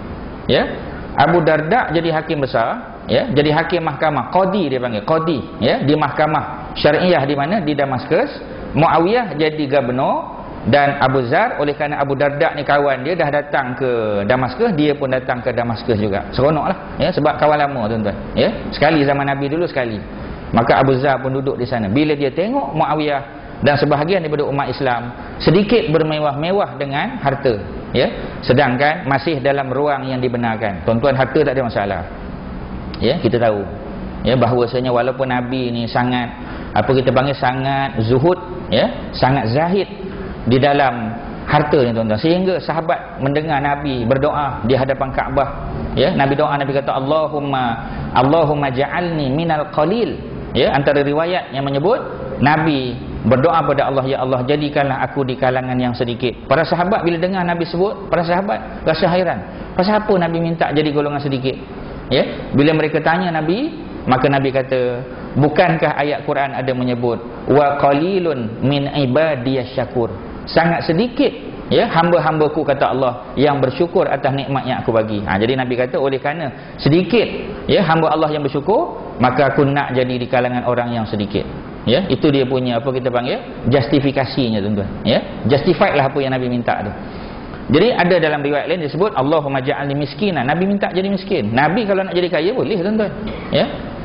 [SPEAKER 1] Ya, Abu Darda jadi hakim besar, ya, jadi hakim mahkamah, qadi dia panggil, qadi, ya, di mahkamah syariah di mana, di Damaskus. Muawiyah jadi gubernur, dan Abu Zar, oleh kerana Abu Darda ni kawan dia, dah datang ke Damaskus, dia pun datang ke Damaskus juga. Seronoklah, ya, sebab kawan lama, tuan-tuan, ya, sekali zaman Nabi dulu sekali. Maka Abu Zar pun duduk di sana. Bila dia tengok Muawiyah dan sebahagian daripada umat Islam sedikit bermewah-mewah dengan harta, ya, sedangkan masih dalam ruang yang dibenarkan. Tuan-tuan, harta tak ada masalah, ya, kita tahu, ya, bahawasanya walaupun Nabi ni sangat apa kita panggil sangat zuhud, ya, sangat zahid di dalam harta ni tuan-tuan, sehingga sahabat mendengar Nabi berdoa di hadapan Kaabah, ya, Nabi doa, Nabi kata Allahumma Allahumma ja'alni minal qalil, ya, antara riwayat yang menyebut Nabi berdoa pada Allah, ya Allah jadikanlah aku di kalangan yang sedikit. Para sahabat bila dengar Nabi sebut, para sahabat rasa hairan, pasal apa Nabi minta jadi golongan sedikit, ya. Bila mereka tanya Nabi, maka Nabi kata, bukankah ayat Quran ada menyebut wa qalilun min ibadiyasy syakur, sangat sedikit, ya, hamba-hambaku kata Allah yang bersyukur atas nikmat yang aku bagi. Ha, jadi Nabi kata oleh kerana sedikit, ya, hamba Allah yang bersyukur, maka aku nak jadi di kalangan orang yang sedikit. Ya, itu dia punya apa kita panggil justifikasinya tuan-tuan, ya. Justified lah apa yang Nabi minta tu. Jadi ada dalam riwayat lain disebut Allahumma ja'alni miskinan, Nabi minta jadi miskin. Nabi kalau nak jadi kaya boleh tuan-tuan, ya.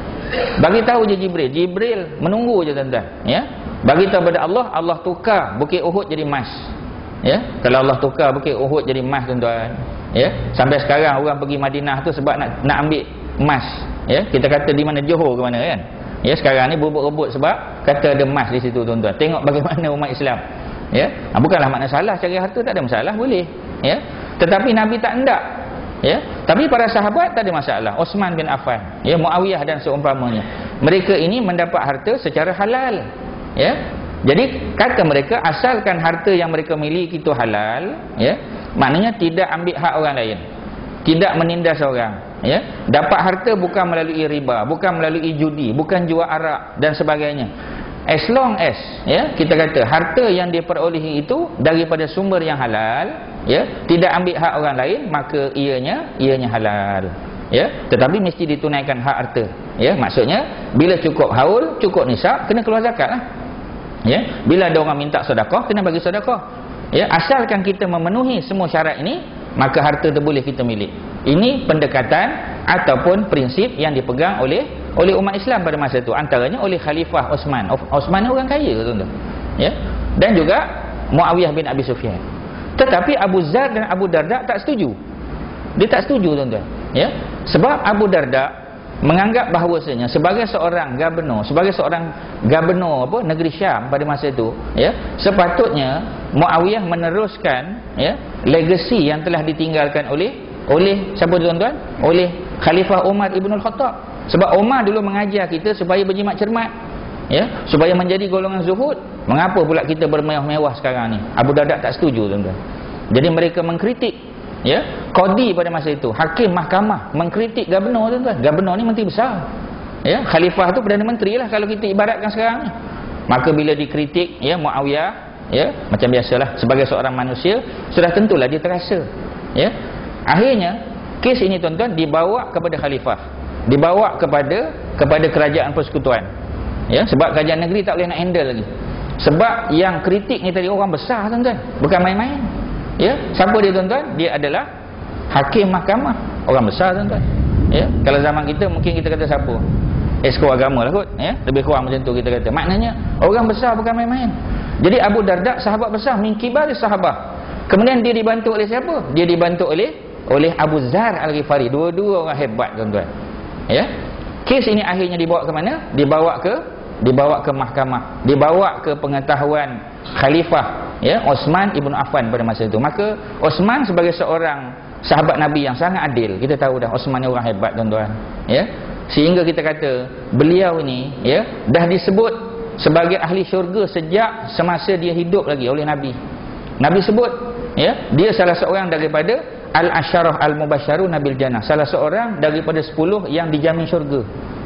[SPEAKER 1] Bagi tahu je Jibril, Jibril menunggu je tuan-tuan, ya. Bagi tahu pada Allah, Allah tukar Bukit Uhud jadi emas, ya. Kalau Allah tukar Bukit Uhud jadi emas tuan-tuan, ya. Sampai sekarang orang pergi Madinah tu sebab nak nak ambil emas, ya. Kita kata di mana, Johor ke mana kan, ya. Sekarang ni berebut-rebut sebab kata ada emas di situ tuan-tuan. Tengok bagaimana umat Islam, ya. Ha, bukanlah makna salah cari harta, tak ada masalah, boleh, ya. Tetapi Nabi tak hendak, ya. Tapi para sahabat tak ada masalah. Osman bin Affan, ya, Muawiyah dan seumpamanya, mereka ini mendapat harta secara halal, ya. Jadi kata mereka, asalkan harta yang mereka miliki itu halal, ya, maknanya tidak ambil hak orang lain, tidak menindas orang, ya. Dapat harta bukan melalui riba, bukan melalui judi, bukan jual arak dan sebagainya. As long as, ya, kita kata harta yang dia perolehi itu daripada sumber yang halal, ya, tidak ambil hak orang lain, maka ianya ianya halal, ya. Tetapi mesti ditunaikan hak harta, ya. Maksudnya bila cukup haul, cukup nisab, kena keluar zakat lah, ya. Bila ada orang minta sedekah, kena bagi sedekah, ya. Asalkan kita memenuhi semua syarat ini, maka harta itu boleh kita milik. Ini pendekatan ataupun prinsip yang dipegang oleh oleh umat Islam pada masa itu, antaranya oleh Khalifah Osman. Osman ni orang kaya tuan-tuan, ya. Dan juga Muawiyah bin Abi Sufyan. Tetapi Abu Zar dan Abu Darda tak setuju. Dia tak setuju tuan-tuan, ya. Sebab Abu Darda menganggap bahawasanya sebagai seorang gubernur, sebagai seorang gubernur apa negeri Syam pada masa itu, ya, sepatutnya Muawiyah meneruskan, ya, legasi yang telah ditinggalkan oleh oleh siapa tuan-tuan? Oleh Khalifah Umar Ibn Al-Khattab. Sebab Umar dulu mengajar kita supaya berjimat cermat, ya, supaya menjadi golongan zuhud. Mengapa pula kita bermewah-mewah sekarang ni? Abu Darda tak setuju tuan-tuan. Jadi mereka mengkritik, ya, qadi pada masa itu, hakim mahkamah mengkritik gubernur tuan-tuan. Gubernur ni menteri besar, ya. Khalifah tu Perdana Menteri lah kalau kita ibaratkan sekarang ni. Maka bila dikritik, ya, Muawiyah, ya, macam biasalah sebagai seorang manusia, sudah tentulah dia terasa, ya. Akhirnya kes ini tuan-tuan dibawa kepada khalifah, dibawa kepada kepada kerajaan persekutuan, ya. Sebab kerajaan negeri tak boleh nak handle lagi. Sebab yang kritik ni tadi orang besar tuan-tuan, bukan main-main, ya. Siapa dia tuan-tuan? Dia adalah hakim mahkamah, orang besar tuan-tuan, ya. Kalau zaman kita mungkin kita kata siapa? Esko agama lah kot, ya. Lebih kurang macam tu kita kata. Maknanya orang besar bukan main-main. Jadi Abu Darda sahabat besar, min kibari sahabah. Kemudian dia dibantu oleh siapa? Dia dibantu oleh oleh Abu Zar Al-Ghifari. Dua-dua orang hebat tuan-tuan, ya. Kes ini akhirnya dibawa ke mana? Dibawa ke dibawa ke mahkamah, dibawa ke pengetahuan Khalifah, ya, Osman Ibn Affan pada masa itu. Maka Osman sebagai seorang sahabat Nabi yang sangat adil, kita tahu dah Osman ni orang hebat tuan-tuan, ya. Sehingga kita kata beliau ini, ya, dah disebut sebagai ahli syurga sejak semasa dia hidup lagi oleh Nabi. Nabi sebut, ya, dia salah seorang daripada Al-Asyarah Al-Mubasyaruna bil Jannah, salah seorang daripada sepuluh yang dijamin syurga,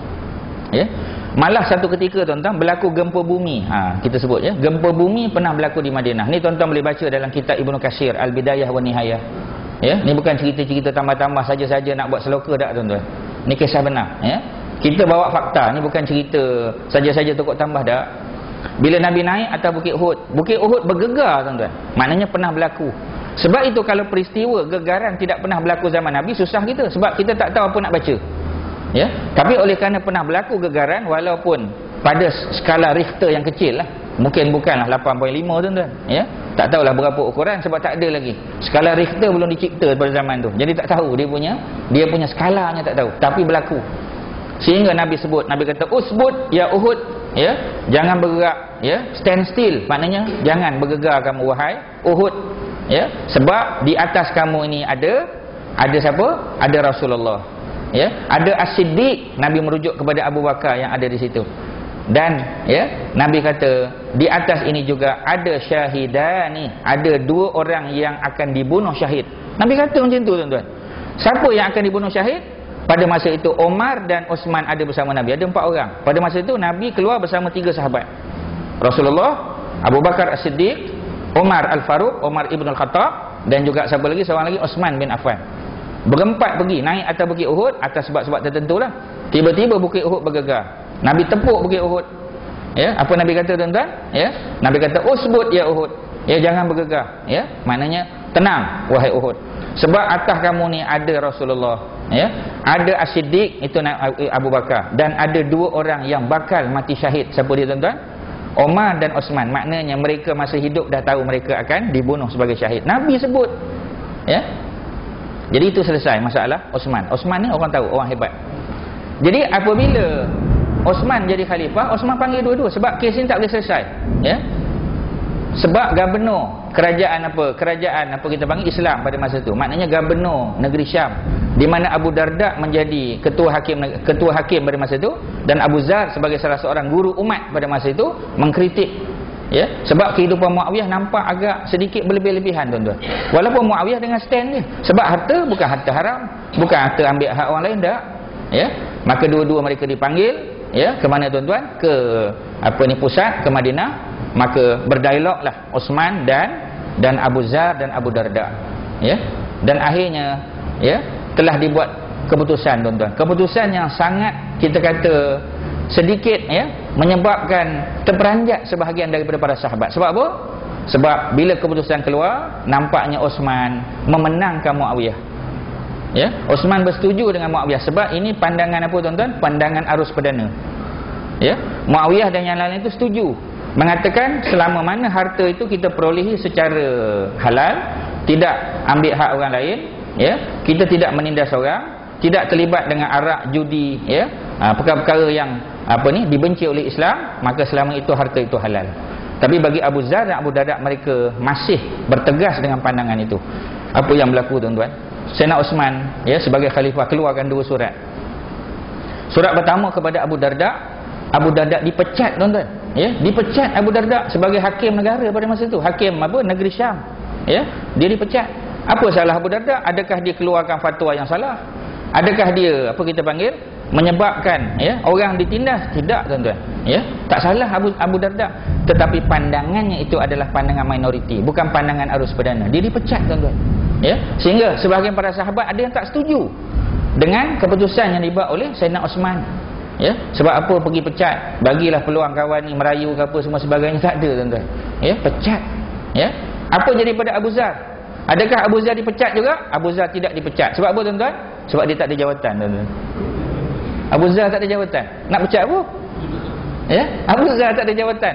[SPEAKER 1] ya. Malah satu ketika tuan-tuan berlaku gempa bumi, ha, kita sebut, ya, gempa bumi pernah berlaku di Madinah. Ni tuan-tuan boleh baca dalam kitab Ibnu Katsir Al-Bidayah wa Nihayah, ya. Ni bukan cerita-cerita tambah-tambah saja-saja nak buat seloka tak tuan-tuan. Ni kisah benar, ya. Kita bawa fakta, ni bukan cerita saja-saja tokok tambah dak. Bila Nabi naik atas Bukit Uhud, Bukit Uhud bergegar tuan-tuan, maknanya pernah berlaku. Sebab itu kalau peristiwa gegaran tidak pernah berlaku zaman Nabi, susah kita, sebab kita tak tahu apa nak baca, ya. Tapi oleh kerana pernah berlaku gegaran, walaupun pada skala Richter yang kecil lah, mungkin bukanlah lapan perpuluhan lima tuan-tuan, ya. Tak tahulah berapa ukuran sebab tak ada lagi. Skala Richter belum dicipta pada zaman tu. Jadi tak tahu dia punya dia punya skalanya tak tahu, tapi berlaku. Sehingga Nabi sebut, Nabi kata usbut ya Uhud, ya, jangan bergerak, ya, stand still, maknanya jangan bergegar kamu wahai Uhud, ya, sebab di atas kamu ini ada ada siapa? Ada Rasulullah, ya, ada As-Siddiq. Nabi merujuk kepada Abu Bakar yang ada di situ. Dan ya, Nabi kata di atas ini juga ada syahidani, ada dua orang yang akan dibunuh syahid. Nabi kata macam tu, tuan-tuan. Siapa yang akan dibunuh syahid? Pada masa itu Omar dan Osman ada bersama Nabi, ada empat orang. Pada masa itu Nabi keluar bersama tiga sahabat, Rasulullah, Abu Bakar As-Siddiq, Omar Al-Faruq, Omar Ibn Al-Khattab, dan juga siapa lagi, seorang lagi, Osman bin Affan. Berempat pergi naik atas Bukit Uhud atas sebab-sebab tertentu lah. Tiba-tiba Bukit Uhud bergegar. Nabi tepuk Bukit Uhud. Ya, apa Nabi kata, tuan-tuan? Ya, Nabi kata usbut ya Uhud. Ya, jangan bergegar. Ya, maknanya tenang wahai Uhud. Sebab atas kamu ni ada Rasulullah, ya, ada As-Siddiq, itu Abu Bakar, dan ada dua orang yang bakal mati syahid. Siapa dia, tuan-tuan? Omar dan Osman. Maknanya mereka masa hidup dah tahu mereka akan dibunuh sebagai syahid. Nabi sebut, ya. Jadi itu selesai masalah Osman. Osman ni orang tahu, orang hebat. Jadi apabila Osman jadi khalifah, Osman panggil dua-dua sebab kes ini tak boleh selesai, ya. Sebab gubernur kerajaan apa? Kerajaan apa kita panggil Islam pada masa itu. Maknanya gubernur negeri Syam, di mana Abu Darda menjadi ketua hakim ketua hakim pada masa itu, dan Abu Zar sebagai salah seorang guru umat pada masa itu mengkritik, ya, sebab kehidupan Muawiyah nampak agak sedikit berlebih-lebihan, tuan-tuan. Walaupun Muawiyah dengan stand dia, sebab harta bukan harta haram, bukan harta ambil hak orang lain, tak, ya. Maka dua-dua mereka dipanggil, ya, ke mana, tuan-tuan? Ke apa ni, pusat, ke Madinah. Maka berdialoglah Osman dan dan Abu Zar dan Abu Darda, ya, dan akhirnya, ya, telah dibuat keputusan, tuan-tuan. Keputusan yang sangat kita kata sedikit, ya, menyebabkan terperanjat sebahagian daripada para sahabat. Sebab apa? Sebab bila keputusan keluar, nampaknya Osman memenangkan Muawiyah, ya. Osman bersetuju dengan Muawiyah sebab ini pandangan apa, tuan-tuan? Pandangan arus perdana, ya. Muawiyah dan yang lain itu setuju, mengatakan selama mana harta itu kita perolehi secara halal, tidak ambil hak orang lain, ya, kita tidak menindas orang, tidak terlibat dengan arak, judi, ya, perkara-perkara yang apa ni dibenci oleh Islam, maka selama itu harta itu halal. Tapi bagi Abu Zar dan Abu Darda, mereka masih bertegas dengan pandangan itu. Apa yang berlaku, tuan-tuan? Sayyidina Osman, ya, sebagai khalifah keluarkan dua surat. Surat pertama kepada Abu Darda. Abu Darda dipecat, tuan-tuan, ya, dipecat Abu Darda sebagai hakim negara pada masa itu, hakim apa, negeri Syam, ya, dia dipecat. Apa salah Abu Darda? Adakah dia keluarkan fatwa yang salah? Adakah dia apa kita panggil menyebabkan, ya, orang ditindas? Tidak, tuan-tuan, ya, tak salah Abu Abu Darda, tetapi pandangannya itu adalah pandangan minoriti, bukan pandangan arus perdana. Dia dipecat, tuan-tuan, ya, sehingga sebahagian para sahabat ada yang tak setuju dengan keputusan yang dibuat oleh Sayyidina Osman, ya. Sebab apa pergi pecat? Bagilah peluang kawan ni merayu ke apa semua sebagainya. Tak ada, tuan-tuan, ya, pecat, ya. Apa jadi pada Abu Zar? Adakah Abu Zar dipecat juga? Abu Zar tidak dipecat. Sebab apa, tuan-tuan? Sebab dia tak ada jawatan, tuan-tuan. Abu Zar tak ada jawatan. Nak pecat apa? Ya, Abu Zar tak ada jawatan.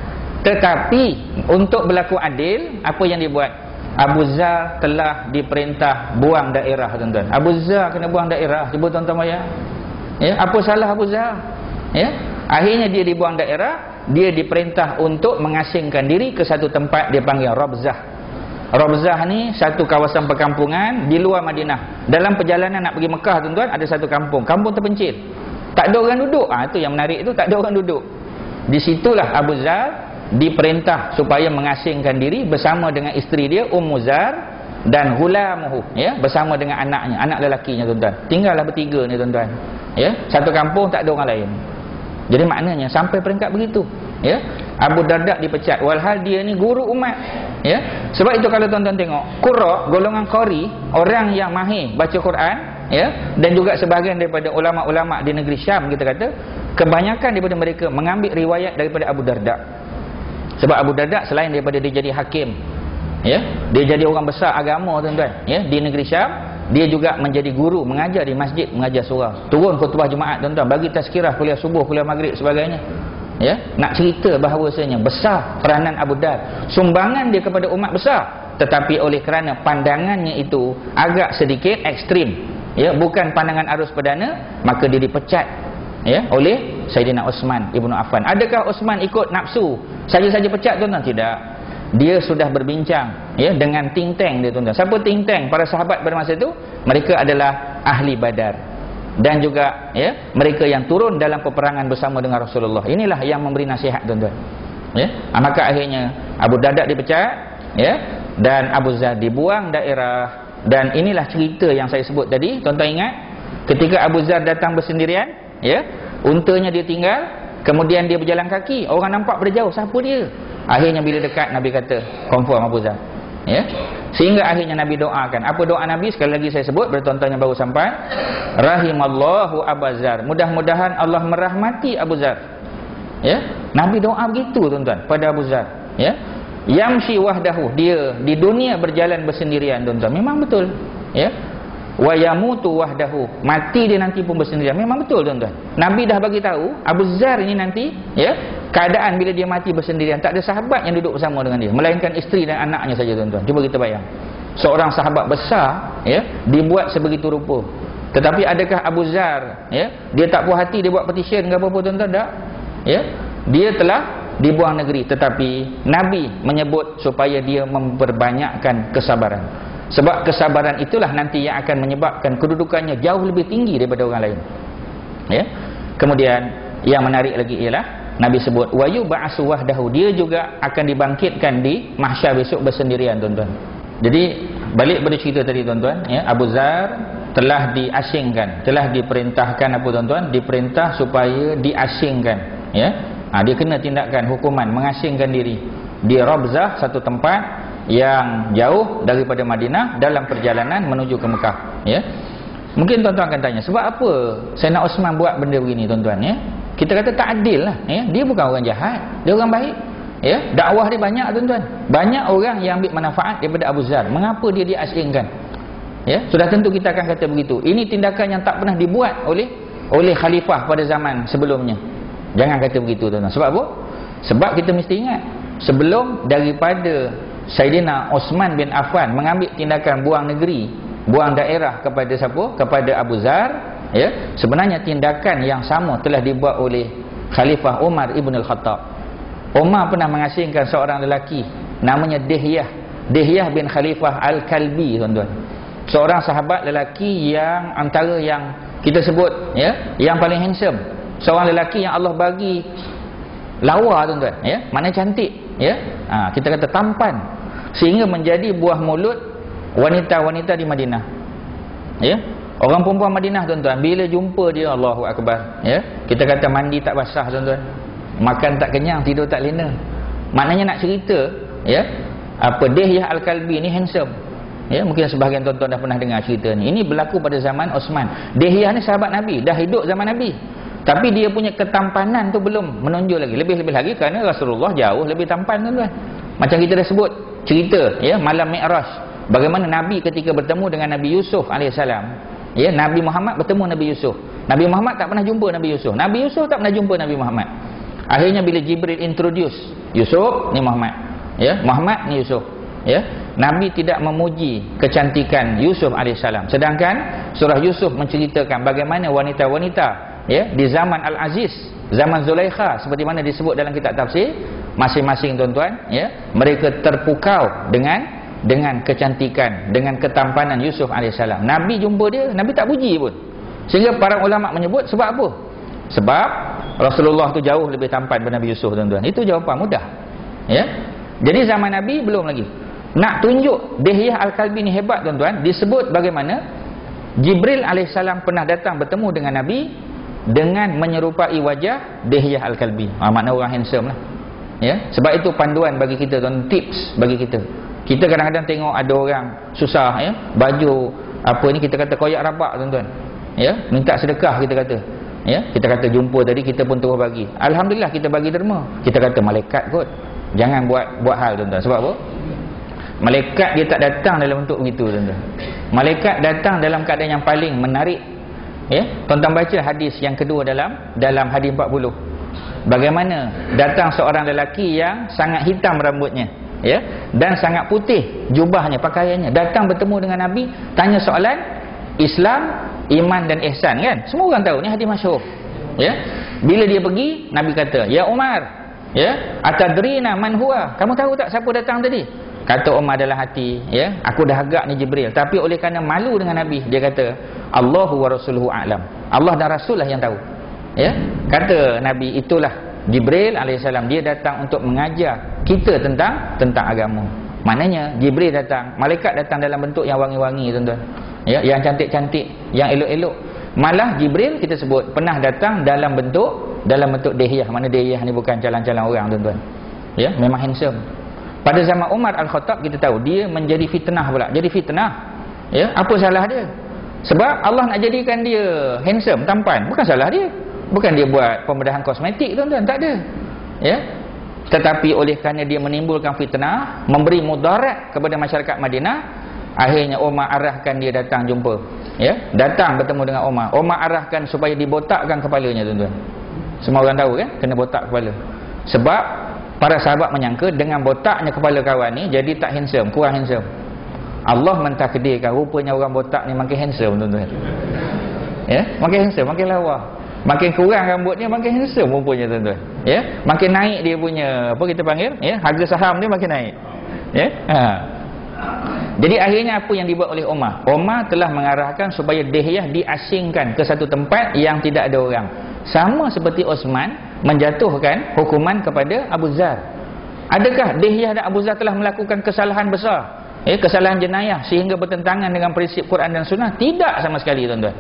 [SPEAKER 1] Tetapi untuk berlaku adil, apa yang dibuat? Abu Zar telah diperintah buang daerah, tuan-tuan. Abu Zar kena buang daerah. Cuba tuan-tuan bayar. Ya, apa salah Abu Zar? Ya, akhirnya dia dibuang daerah, dia diperintah untuk mengasingkan diri ke satu tempat dia panggil Rabzah. Rabzah ni satu kawasan perkampungan di luar Madinah. Dalam perjalanan nak pergi Mekah, tuan-tuan, ada satu kampung, kampung terpencil. Tak ada orang duduk. Ah, itu yang menarik itu, tak ada orang duduk. Di situlah Abu Zar diperintah supaya mengasingkan diri bersama dengan isteri dia Ummu Zar dan ghulamuhu, ya, bersama dengan anaknya, anak lelakinya, tuan-tuan. Tinggallah bertiga ni, tuan-tuan. Ya, satu kampung tak ada orang lain. Jadi maknanya sampai peringkat begitu, ya. Abu Darda dipecat walhal dia ni guru umat, ya. Sebab itu kalau tuan-tuan tengok qurra, golongan qari, orang yang mahir baca Quran, ya, dan juga sebahagian daripada ulama-ulama di negeri Syam, kita kata kebanyakan daripada mereka mengambil riwayat daripada Abu Darda. Sebab Abu Darda selain daripada dia jadi hakim, ya, dia jadi orang besar agama, tuan-tuan, ya, di negeri Syam, dia juga menjadi guru, mengajar di masjid, mengajar surau, turun khutbah Jumaat, tuan-tuan, bagi tazkirah, kuliah subuh, kuliah maghrib, sebagainya. Ya, nak cerita bahawasanya besar peranan Abu Dar, sumbangan dia kepada umat besar, tetapi oleh kerana pandangannya itu agak sedikit ekstrim, ya, bukan pandangan arus perdana, maka dia dipecat ya, oleh Saidina Osman Ibnu Affan. Adakah Osman ikut nafsu saja-saja pecat tuan-tuan? Tidak. Dia sudah berbincang ya dengan think tank dia tuan-tuan. Siapa think tank? Para sahabat pada masa itu, mereka adalah ahli Badar dan juga ya mereka yang turun dalam peperangan bersama dengan Rasulullah. Inilah yang memberi nasihat tuan-tuan. Ya, maka akhirnya Abu Darda dipecat ya dan Abu Zar dibuang daerah. Dan inilah cerita yang saya sebut tadi. Tuan-tuan ingat ketika Abu Zar datang bersendirian, ya, untanya dia tinggal, kemudian dia berjalan kaki, orang nampak berjauh, siapa dia? Akhirnya bila dekat, Nabi kata confirm Abu Zar, ya. Sehingga akhirnya Nabi doakan. Apa doa Nabi? Sekali lagi saya sebut pada tuan-tuan yang baru sampai, rahimallahu Abu Zar, mudah-mudahan Allah merahmati Abu Zar, ya. Nabi doa begitu tuan-tuan pada Abu Zar, ya. Yamshi wahdahu, dia di dunia berjalan bersendirian tuan-tuan, memang betul, ya. Wa yamutu wahdahu, mati dia nanti pun bersendirian, memang betul tuan-tuan. Nabi dah bagi tahu Abu Zar ini nanti, ya, keadaan bila dia mati bersendirian, tak ada sahabat yang duduk bersama dengan dia melainkan isteri dan anaknya saja tuan-tuan. Cuba kita bayang, seorang sahabat besar, ya, dibuat sebegitu rupa. Tetapi adakah Abu Zar, ya, dia tak puas hati, dia buat petition ke apa-apa tuan-tuan? Tak, ya. Dia telah dibuang negeri, tetapi Nabi menyebut supaya dia memperbanyakkan kesabaran, sebab kesabaran itulah nanti yang akan menyebabkan kedudukannya jauh lebih tinggi daripada orang lain, ya. Kemudian yang menarik lagi ialah Nabi sebut wa yub'atsu wahdahu, dia juga akan dibangkitkan di mahsyar besok bersendirian tuan-tuan. Jadi balik pada cerita tadi tuan-tuan, ya, Abu Zar telah diasingkan, telah diperintahkan apa tuan-tuan? Diperintah supaya diasingkan, ya. Ha, dia kena tindakan hukuman mengasingkan diri di Rabzah, satu tempat yang jauh daripada Madinah dalam perjalanan menuju ke Mekah, ya. Mungkin tuan-tuan akan tanya, sebab apa Sayyidina Osman buat benda begini tuan-tuan, ya? Kita kata tak adil lah, ya. Dia bukan orang jahat, dia orang baik, ya. Dakwah dia banyak tuan-tuan. Banyak orang yang ambil manfaat daripada Abu Zar. Mengapa dia diasingkan? Ya, sudah tentu kita akan kata begitu. Ini tindakan yang tak pernah dibuat oleh oleh khalifah pada zaman sebelumnya. Jangan kata begitu tuan-tuan. Sebab apa? Sebab kita mesti ingat, sebelum daripada Saidina Osman bin Affan mengambil tindakan buang negeri, buang daerah kepada siapa? Kepada Abu Zar, ya. Sebenarnya tindakan yang sama telah dibuat oleh Khalifah Umar Ibn Al-Khattab. Umar pernah mengasingkan seorang lelaki namanya Dihyah. Dihyah bin Khalifah Al-Kalbi tuan-tuan. Seorang sahabat lelaki yang antara yang kita sebut, ya, yang paling handsome. Seorang lelaki yang Allah bagi lawa tuan-tuan, ya, mana cantik, ya. Ha, kita kata tampan, sehingga menjadi buah mulut wanita-wanita di Madinah, ya. Orang perempuan Madinah tuan-tuan, bila jumpa dia, Allahu Akbar, ya, kita kata mandi tak basah tuan-tuan, makan tak kenyang, tidur tak lena. Maknanya nak cerita, ya, apa Dihyah Al-Kalbi ni handsome, ya. Mungkin sebahagian tuan-tuan dah pernah dengar cerita ni. Ini berlaku pada zaman Osman. Dihyah ni sahabat Nabi, dah hidup zaman Nabi, tapi dia punya ketampanan tu belum menonjol lagi. Lebih-lebih lagi kerana Rasulullah jauh lebih tampan tuan-tuan. Macam kita dah sebut cerita, ya, malam Mi'raj, bagaimana Nabi ketika bertemu dengan Nabi Yusuf alaihissalam, ya, Nabi Muhammad bertemu Nabi Yusuf. Nabi Muhammad tak pernah jumpa Nabi Yusuf. Nabi Yusuf tak pernah jumpa Nabi Muhammad. Akhirnya bila Jibril introduce, Yusuf ni Muhammad, ya, Muhammad ni Yusuf, ya. Nabi tidak memuji kecantikan Yusuf alaihissalam, sedangkan surah Yusuf menceritakan bagaimana wanita-wanita, ya, di zaman Al-Aziz, zaman Zulaikha, seperti mana disebut dalam kitab tafsir, masing-masing tuan-tuan, ya, mereka terpukau dengan dengan kecantikan, dengan ketampanan Yusuf alaihissalam. Nabi jumpa dia, Nabi tak puji pun. Sehingga para ulama menyebut sebab apa? Sebab Rasulullah tu jauh lebih tampan daripada Nabi Yusuf tuan-tuan. Itu jawapan mudah, ya. Jadi zaman Nabi belum lagi. Nak tunjuk Dihyah Al-Kalbi ni hebat tuan-tuan, disebut bagaimana Jibril alaihissalam pernah datang bertemu dengan Nabi dengan menyerupai wajah Dihyah Al-Kalbi. Ha, makna orang handsome lah, ya. Sebab itu panduan bagi kita tuan, tips bagi kita. Kita kadang-kadang tengok ada orang susah, ya, baju apa ni, kita kata koyak rabak tuan-tuan, ya, minta sedekah, kita kata, ya, kita kata jumpa tadi kita pun terus bagi. Alhamdulillah kita bagi derma. Kita kata malaikat kot, jangan buat buat hal tuan-tuan. Sebab apa? Malaikat dia tak datang dalam bentuk begitu tuan-tuan. Malaikat datang dalam keadaan yang paling menarik, ya. Tuan-tuan baca hadis yang kedua dalam dalam hadis empat puluh. Bagaimana datang seorang lelaki yang sangat hitam rambutnya, ya, dan sangat putih jubahnya, pakaiannya, datang bertemu dengan Nabi, tanya soalan Islam, iman dan ihsan, kan? Semua orang tahu, ni hadis masyhur. Ya, bila dia pergi, Nabi kata, "Ya Umar, ya, atadrina man huwa? Kamu tahu tak siapa datang tadi?" Kata Umar dalam hati, ya, aku dah agak ni Jibril, tapi oleh kerana malu dengan Nabi, dia kata, "Allahu wa rasuluhu a'lam." Allah dan Rasul lah yang tahu. Ya, kata Nabi, itulah Jibril alaihissalam, dia datang untuk mengajar kita tentang tentang agama. Maknanya Jibril datang, malaikat datang dalam bentuk yang wangi-wangi, tuan-tuan. Ya, yang cantik-cantik, yang elok-elok. Malah Jibril kita sebut pernah datang dalam bentuk dalam bentuk dehiyah. Mana dehiyah ni bukan calang-calang orang, tuan-tuan. Ya, memang handsome. Pada zaman Umar Al-Khattab kita tahu dia menjadi fitnah pula. Jadi fitnah. Ya, apa salah dia? Sebab Allah nak jadikan dia handsome, tampan. Bukan salah dia. Bukan dia buat pembedahan kosmetik, tuan-tuan, tak ada. Ya. Tetapi oleh kerana dia menimbulkan fitnah, memberi mudarat kepada masyarakat Madinah, akhirnya Umar arahkan dia datang jumpa. Ya, datang bertemu dengan Umar. Umar arahkan supaya dibotakkan kepalanya, tuan-tuan. Semua orang tahu kan, kena botak kepala. Sebab para sahabat menyangka dengan botaknya kepala kawan ni jadi tak handsome, kurang handsome. Allah mentakdirkan rupanya orang botak ni makin handsome, tuan-tuan. Ya, makin handsome, makin lawa. Makin kurang rambutnya makin handsome rupanya, tuan-tuan. Ya, makin naik dia punya apa kita panggil, ya, harga saham dia makin naik. Ya. Ha. Jadi akhirnya apa yang dibuat oleh Umar? Umar telah mengarahkan supaya Dihyah diasingkan ke satu tempat yang tidak ada orang. Sama seperti Osman menjatuhkan hukuman kepada Abu Zar. Adakah Dihyah dan Abu Zar telah melakukan kesalahan besar? Eh, kesalahan jenayah sehingga bertentangan dengan prinsip Quran dan Sunnah? Tidak sama sekali, tuan-tuan.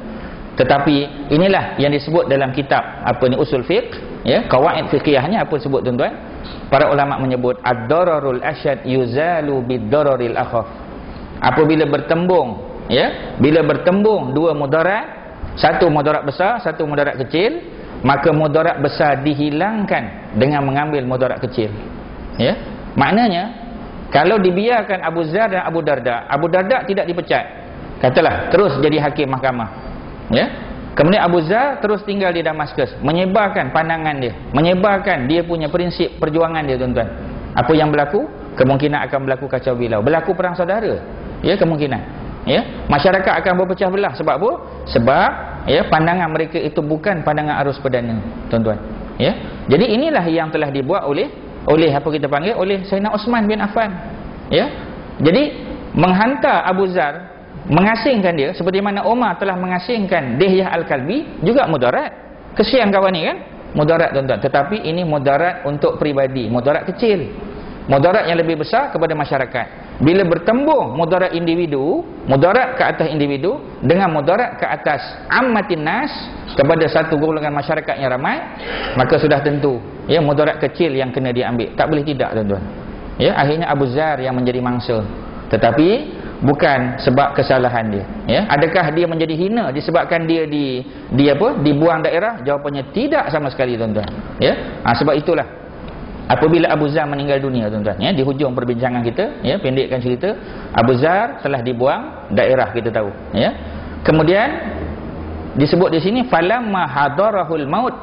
[SPEAKER 1] Tetapi inilah yang disebut dalam kitab apa ni usul fiqh, ya, qawaid fiqhiyahnya apa sebut, tuan-tuan? Para ulama menyebut ad-dararul asyad yuzalu bid-dararil akhaf. Apabila bertembung, ya, bila bertembung dua mudarat, satu mudarat besar, satu mudarat kecil, maka mudarat besar dihilangkan dengan mengambil mudarat kecil. Ya, maknanya kalau dibiarkan Abu Zar dan Abu Darda, Abu Darda tidak dipecat, katalah terus jadi hakim mahkamah. Ya, kemudian Abu Zar terus tinggal di Damaskus, menyebarkan pandangan dia, menyebarkan dia punya prinsip perjuangan dia, tuan-tuan. Apa yang berlaku? Kemungkinan akan berlaku kacau bilau, berlaku perang saudara. Ya, kemungkinan. Ya, masyarakat akan berpecah belah. Sebab apa? Sebab ya, pandangan mereka itu bukan pandangan arus perdana, tuan-tuan. Ya, jadi inilah yang telah dibuat oleh oleh apa kita panggil oleh Sayyidina Uthman bin Affan. Ya, jadi menghantar Abu Zar, mengasingkan dia seperti mana Umar telah mengasingkan Dihyah Al-Kalbi, juga mudarat. Kesian kawan ni kan, mudarat, tuan-tuan. Tetapi ini mudarat untuk peribadi, mudarat kecil. Mudarat yang lebih besar kepada masyarakat. Bila bertembung mudarat individu, mudarat ke atas individu dengan mudarat ke atas ammatin nas, kepada satu golongan masyarakat yang ramai, maka sudah tentu ya mudarat kecil yang kena diambil. Tak boleh tidak, tuan-tuan. Ya, akhirnya Abu Zar yang menjadi mangsa. Tetapi bukan sebab kesalahan dia. Ya, adakah dia menjadi hina disebabkan dia di di apa? dibuang daerah? Jawapannya tidak sama sekali, tuan-tuan. Ya. Ha, sebab itulah apabila Abu Zar meninggal dunia, tuan-tuan, ya, di hujung perbincangan kita, ya, pendekkan cerita, Abu Zar telah dibuang daerah, kita tahu, ya. Kemudian disebut di sini falamma hadarahul maut.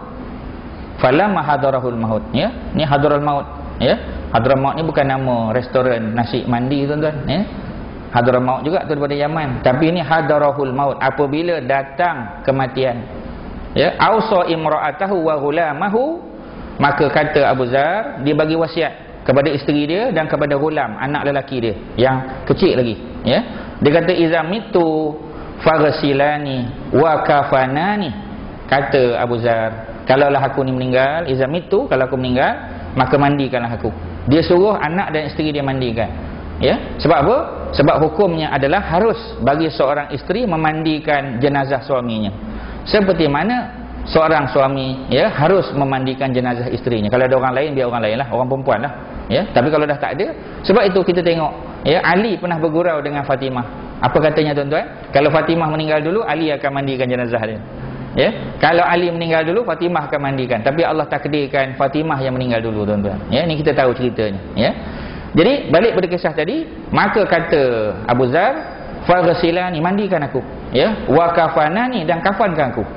[SPEAKER 1] Falamma hadarahul maut, ya. Ni hadarul maut, ya. Hadarul maut ni bukan nama restoran nasi mandi, tuan-tuan, ya. Hadarul maut juga tu daripada Yaman, tapi ini hadarahul maut, apabila datang kematian. Ya, ausa imra'atahu wa ghulamahu, maka kata Abu Zar, dia bagi wasiat kepada isteri dia dan kepada gulam, anak lelaki dia yang kecil lagi, ya. Dia kata iza mitu faghsilani wa kafanani. Kata Abu Zar, kalaulah aku ni meninggal, iza mitu, kalau aku meninggal, maka mandikanlah aku. Dia suruh anak dan isteri dia mandikan. Ya, sebab apa? Sebab hukumnya adalah harus bagi seorang isteri memandikan jenazah suaminya. Seperti mana seorang suami, ya, harus memandikan jenazah isterinya. Kalau ada orang lain, biar orang lain lah, orang perempuan lah, ya. Tapi kalau dah tak ada, sebab itu kita tengok, ya, Ali pernah bergurau dengan Fatimah. Apa katanya, tuan-tuan? Kalau Fatimah meninggal dulu, Ali akan mandikan jenazah dia. Ya, kalau Ali meninggal dulu, Fatimah akan mandikan. Tapi Allah takdirkan Fatimah yang meninggal dulu, tuan-tuan. Ya, ini kita tahu ceritanya, ya. Jadi balik pada kisah tadi, maka kata Abu Zar, faghsilani, mandikan aku, ya, wa kafanani, dan kafankan aku.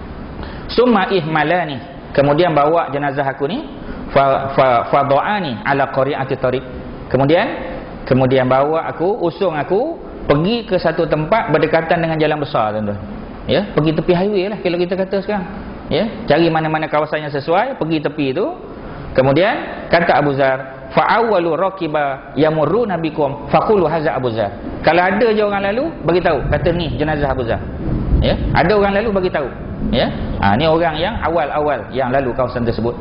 [SPEAKER 1] Summa ihmalani, kemudian bawa jenazah aku ni, fa fa fadha'ani ala qari'ati tariq. Kemudian kemudian bawa aku, usung aku pergi ke satu tempat berdekatan dengan jalan besar, tuan-tuan. Ya, pergi tepi highway lah kalau kita kata sekarang. ya, cari mana-mana kawasan yang sesuai, pergi tepi itu. Kemudian kata Abu Zar, fa awwalu raqiba yamurruna bikum faqulu hadza Abu Zar. Kalau ada je orang lalu, bagi tahu, kata ni jenazah Abu Zar. Ya, ada orang lalu bagi tahu. Ya. Ha, ni orang yang awal-awal yang lalu kawasan tersebut.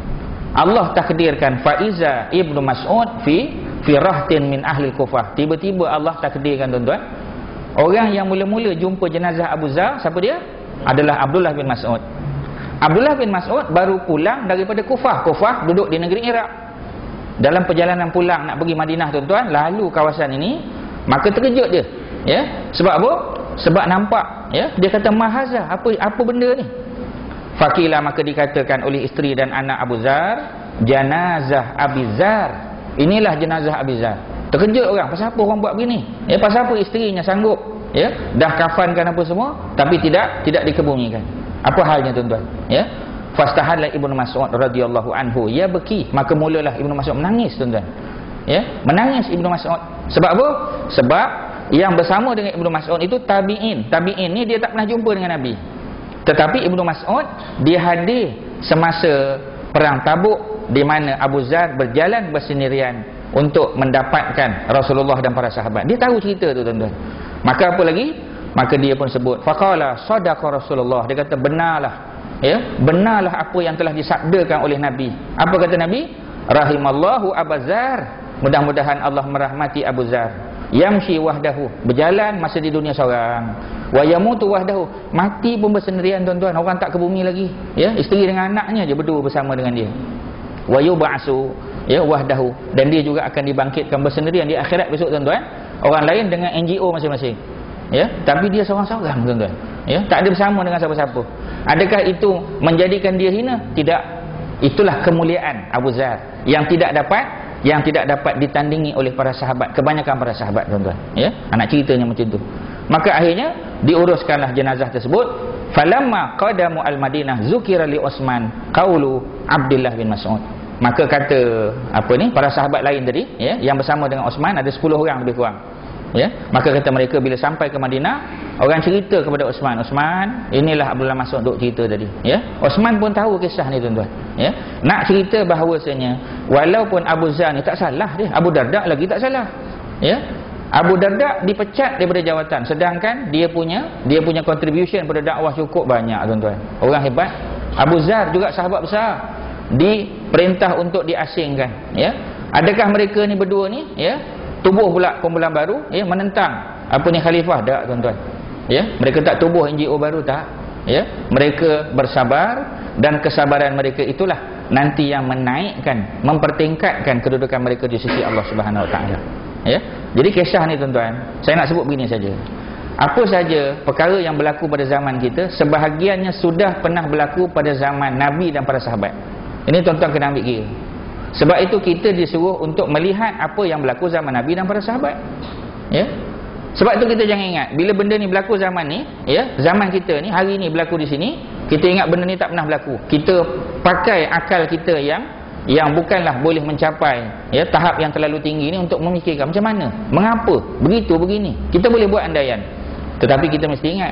[SPEAKER 1] Allah takdirkan faiza Ibnu Mas'ud fi fi rahtin min ahli Kufah. Tiba-tiba Allah takdirkan tuan-tuan, orang yang mula-mula jumpa jenazah Abu Zar, siapa dia? Adalah Abdullah bin Mas'ud. Abdullah bin Mas'ud baru pulang daripada Kufah. Kufah duduk di negeri Iraq. Dalam perjalanan pulang nak pergi Madinah tuan-tuan, lalu kawasan ini, maka terkejut dia. Ya, sebab apa? Sebab nampak, ya, dia kata mahaza, apa apa benda ni? Fakila, maka dikatakan oleh isteri dan anak Abu Zar, janazah Abi Zar. Inilah jenazah Abi Zar. Terkejut orang, pasal apa orang buat begini? Ya, pasal apa isterinya sanggup, ya, dah kafankan apa semua, tapi tidak tidak dikebumikan. Apa halnya tuan-tuan? Ya. Fastahalla Ibnu Mas'ud radhiyallahu anhu ya beki, maka mulalah Ibnu Mas'ud menangis tuan-tuan. Ya, menangis Ibnu Mas'ud. Sebab apa? Sebab yang bersama dengan Ibnu Mas'ud itu tabi'in. Tabi'in ni dia tak pernah jumpa dengan Nabi. Tetapi Ibnu Mas'ud dia hadir semasa perang Tabuk, di mana Abu Zar berjalan bersendirian untuk mendapatkan Rasulullah dan para sahabat. Dia tahu cerita tu tuan-tuan. Maka apa lagi? Maka dia pun sebut faqala sadaqa Rasulullah. Dia kata benarlah, ya, benarlah apa yang telah disabdakan oleh Nabi. Apa kata Nabi? Rahimallahu Abu Zar. Mudah-mudahan Allah merahmati Abu Zar. Yamshi wahdahu, berjalan masa di dunia seorang. Wa yamutu wahdahu, mati pun bersendirian tuan-tuan. Orang tak ke bumi lagi. Ya, isteri dengan anaknya je berdua bersama dengan dia. Wa yub'asu, ya, wahdahu, dan dia juga akan dibangkitkan bersendirian di akhirat besok tuan-tuan. Orang lain dengan N G O masing-masing. Ya, tapi dia seorang-seorang tuan-tuan. Ya, tak ada bersama dengan siapa-siapa. Adakah itu menjadikan dia hina? Tidak. Itulah kemuliaan Abu Zar yang tidak dapat yang tidak dapat ditandingi oleh para sahabat, kebanyakan para sahabat tuan-tuan. Ya, anak ceritanya macam tu. Maka akhirnya diuruskanlah jenazah tersebut. Falamma qadamu al-Madinah zukira li Utsman qaulu Abdullah bin Mas'ud. Maka kata apa ni, para sahabat lain tadi, ya, yang bersama dengan Utsman ada sepuluh orang lebih kurang. Ya, maka kata mereka bila sampai ke Madinah, orang cerita kepada Utsman, Utsman, inilah Abdullah Mas'ud duk cerita tadi. Ya, Utsman pun tahu kisah ni tuan-tuan. Ya, nak cerita bahawasanya walaupun Abu Zar ni tak salah dia, Abu Darda lagi tak salah. Ya, Abu Darda dipecat daripada jawatan, sedangkan dia punya dia punya contribution pada dakwah cukup banyak tuan-tuan. Orang hebat. Abu Zar juga sahabat besar, diperintah untuk diasingkan. Ya, adakah mereka ni berdua ni, ya, tubuh pula kumpulan baru, ya, menentang apa ni khalifah? Tak tuan-tuan. Ya, mereka tak tubuh N G O baru, tak. Ya, mereka bersabar, dan kesabaran mereka itulah nanti yang menaikkan, mempertingkatkan kedudukan mereka di sisi Allah Subhanahu Wa Taala. Ya, jadi kisah ni tuan-tuan, saya nak sebut begini saja. Apa saja perkara yang berlaku pada zaman kita, sebahagiannya sudah pernah berlaku pada zaman Nabi dan para sahabat. Ini tuan-tuan kena ambil kira. Sebab itu kita disuruh untuk melihat apa yang berlaku zaman Nabi dan para sahabat. Ya. Sebab itu kita jangan ingat bila benda ni berlaku zaman ni, ya, zaman kita ni hari ni berlaku di sini, kita ingat benda ni tak pernah berlaku. Kita pakai akal kita yang yang bukanlah boleh mencapai, ya, tahap yang terlalu tinggi ni untuk memikirkan macam mana, mengapa begitu begini. Kita boleh buat andaian. Tetapi kita mesti ingat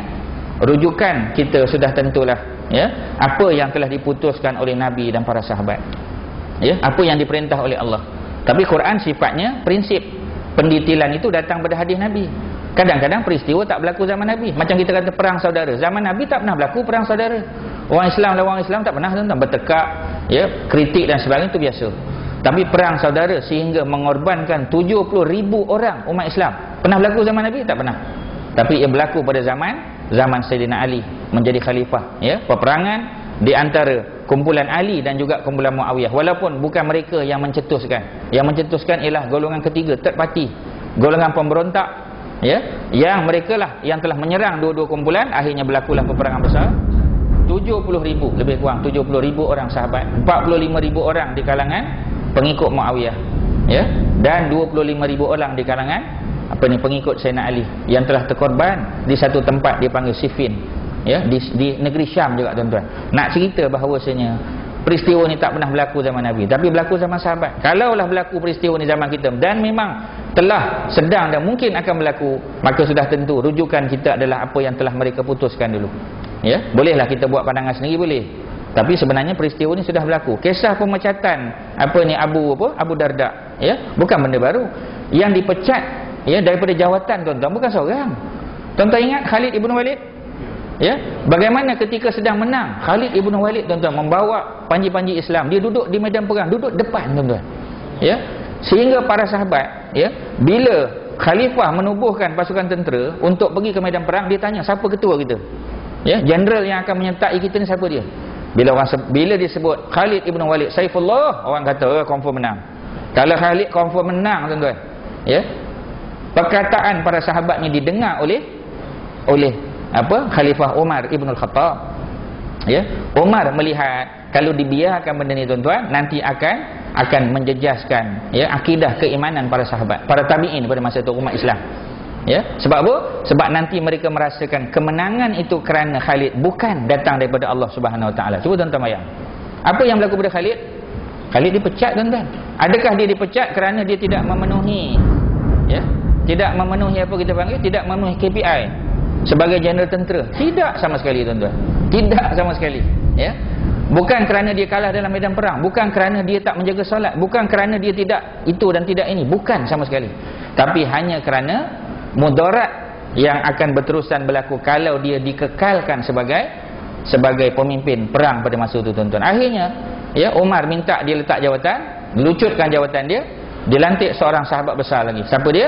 [SPEAKER 1] rujukan kita sudah tentulah, ya, apa yang telah diputuskan oleh Nabi dan para sahabat. Ya, apa yang diperintah oleh Allah. Tapi Quran sifatnya prinsip. Pendetilan itu datang pada hadis Nabi. Kadang-kadang peristiwa tak berlaku zaman Nabi. Macam kita kata perang saudara. Zaman Nabi tak pernah berlaku perang saudara. Orang Islam lawan orang Islam tak pernah tuan-tuan, bertekak, ya, kritik dan sebagainya, itu biasa. Tapi perang saudara sehingga mengorbankan tujuh puluh ribu orang umat Islam, pernah berlaku zaman Nabi? Tak pernah. Tapi ia berlaku pada zaman zaman Sayyidina Ali menjadi khalifah, ya, peperangan di antara kumpulan Ali dan juga kumpulan Muawiyah. Walaupun bukan mereka yang mencetuskan. Yang mencetuskan ialah golongan ketiga, third party, golongan pemberontak, ya, yang mereka lah yang telah menyerang dua-dua kumpulan. Akhirnya berlakulah peperangan besar. tujuh puluh ribu lebih kurang, tujuh puluh ribu orang sahabat, empat puluh lima ribu orang di kalangan pengikut Muawiyah, ya, dan dua puluh lima ribu orang di kalangan apa ni pengikut Sayyidina Ali yang telah terkorban di satu tempat dipanggil Siffin, ya, di, di negeri Syam juga tuan-tuan. Nak cerita bahawasanya peristiwa ni tak pernah berlaku zaman Nabi, tapi berlaku zaman sahabat. Kalaulah berlaku peristiwa ni zaman kita dan memang telah sedang dan mungkin akan berlaku, maka sudah tentu rujukan kita adalah apa yang telah mereka putuskan dulu. Ya, bolehlah kita buat pandangan sendiri, boleh. Tapi sebenarnya peristiwa ni sudah berlaku. Kisah pemecatan apa ni Abu apa Abu Darda, ya, bukan benda baru. Yang dipecat ya daripada jawatan tuan-tuan bukan seorang. Tuan-tuan ingat Khalid ibn Walid? Ya, bagaimana ketika sedang menang Khalid ibn Walid tuan-tuan membawa panji-panji Islam, dia duduk di medan perang, duduk depan tuan-tuan. Ya, sehingga para sahabat ya bila khalifah menubuhkan pasukan tentera untuk pergi ke medan perang, dia tanya siapa ketua kita? Ya, jeneral yang akan menyertai kita ni siapa dia? Bila orang bila disebut Khalid ibn Walid Saifullah, orang kata oh, confirm menang. Kalau Khalid confirm menang tuan-tuan, ya, perkataan para sahabat ni didengar oleh oleh apa Khalifah Umar ibn al-Khattab. Ya, Umar melihat kalau dibiarkan benda ni tuan-tuan, nanti akan akan menjejaskan ya akidah keimanan para sahabat, para tabi'in pada masa itu, umat Islam. Ya, sebab apa? Sebab nanti mereka merasakan kemenangan itu kerana Khalid, bukan datang daripada Allah Subhanahu Wa Taala. Cuba tuan-tuan bayang. Apa yang berlaku pada Khalid? Khalid dipecat tuan-tuan. Adakah dia dipecat kerana dia tidak memenuhi ya, tidak memenuhi apa kita panggil, tidak memenuhi K P I sebagai jeneral tentera? Tidak sama sekali tuan-tuan. Tidak sama sekali, ya. Bukan kerana dia kalah dalam medan perang, bukan kerana dia tak menjaga solat, bukan kerana dia tidak itu dan tidak ini, bukan sama sekali. Tapi hanya kerana mudarat yang akan berterusan berlaku kalau dia dikekalkan sebagai sebagai pemimpin perang pada masa itu tuan-tuan. Akhirnya ya Umar minta dia letak jawatan, lucutkan jawatan dia, dilantik seorang sahabat besar lagi. Siapa dia?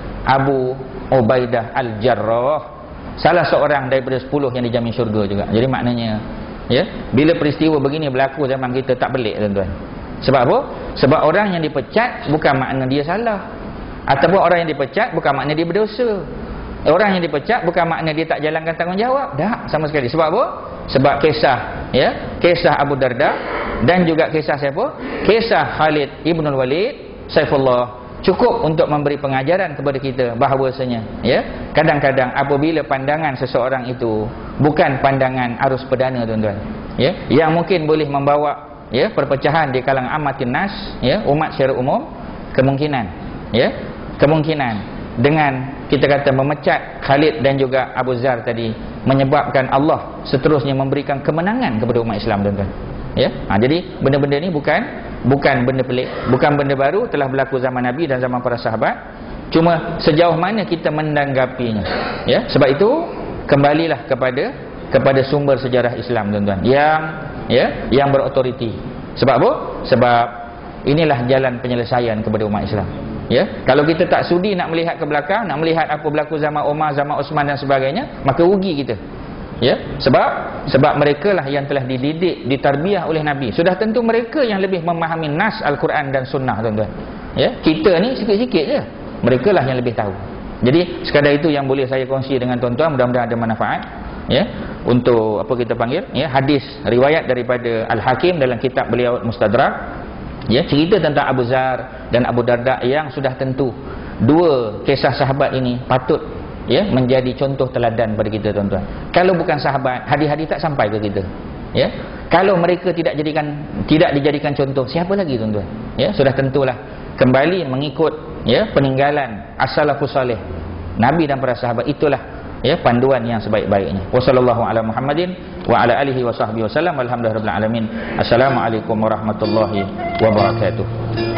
[SPEAKER 1] Abu Ubaidah Al-Jarrah, salah seorang daripada sepuluh yang dijamin syurga juga. Jadi maknanya ya, bila peristiwa begini berlaku zaman kita, tak pelik tuan-tuan. Sebab apa? Sebab orang yang dipecat bukan makna dia salah, ataupun orang yang dipecat bukan makna dia berdosa. Orang yang dipecat bukan makna dia tak jalankan tanggungjawab. Tak, sama sekali. Sebab apa? Sebab kisah ya, kisah Abu Darda dan juga kisah siapa? Kisah Khalid ibn Walid Saifullah cukup untuk memberi pengajaran kepada kita bahawasanya ya, kadang-kadang apabila pandangan seseorang itu bukan pandangan arus perdana tuan-tuan, ya, yang mungkin boleh membawa ya perpecahan di kalangan amatin nas, ya, umat secara umum, kemungkinan ya, kemungkinan dengan kita kata memecat Khalid dan juga Abu Zar tadi menyebabkan Allah seterusnya memberikan kemenangan kepada umat Islam tuan-tuan. Ya, ha, jadi benda-benda ni bukan bukan benda pelik, bukan benda baru, telah berlaku zaman Nabi dan zaman para sahabat. Cuma sejauh mana kita menanggapinya. Ya, sebab itu kembalilah kepada kepada sumber sejarah Islam tuan-tuan yang ya yang berautoriti. Sebab apa? Sebab inilah jalan penyelesaian kepada umat Islam. Ya, kalau kita tak sudi nak melihat ke belakang, nak melihat apa berlaku zaman Umar, zaman Osman dan sebagainya, maka rugi kita. Ya, sebab sebab mereka lah yang telah dididik, ditarbiah oleh Nabi. Sudah tentu mereka yang lebih memahami nas Al-Quran dan Sunnah tuan-tuan. Ya, kita ni sikit-sikit je. Mereka lah yang lebih tahu. Jadi sekadar itu yang boleh saya kongsi dengan tuan-tuan, mudah-mudahan ada manfaat. Ya, untuk apa kita panggil, ya, hadis riwayat daripada Al-Hakim dalam kitab beliau Mustadrak. Ya, cerita tentang Abu Zar dan Abu Darda yang sudah tentu dua kisah sahabat ini patut ya menjadi contoh teladan bagi kita tuan-tuan. Kalau bukan sahabat, hadis-hadis tak sampai ke kita. Ya, kalau mereka tidak jadikan tidak dijadikan contoh, siapa lagi tuan-tuan? Ya, sudah tentulah kembali mengikut ya peninggalan as-salafus salih, Nabi dan para sahabat, itulah ya panduan yang sebaik-baiknya. Wassallallahu ala Muhammadin wa ala alihi wa sahbihi wasallam. Alhamdulillahirabbil alamin. Assalamualaikum warahmatullahi wabarakatuh.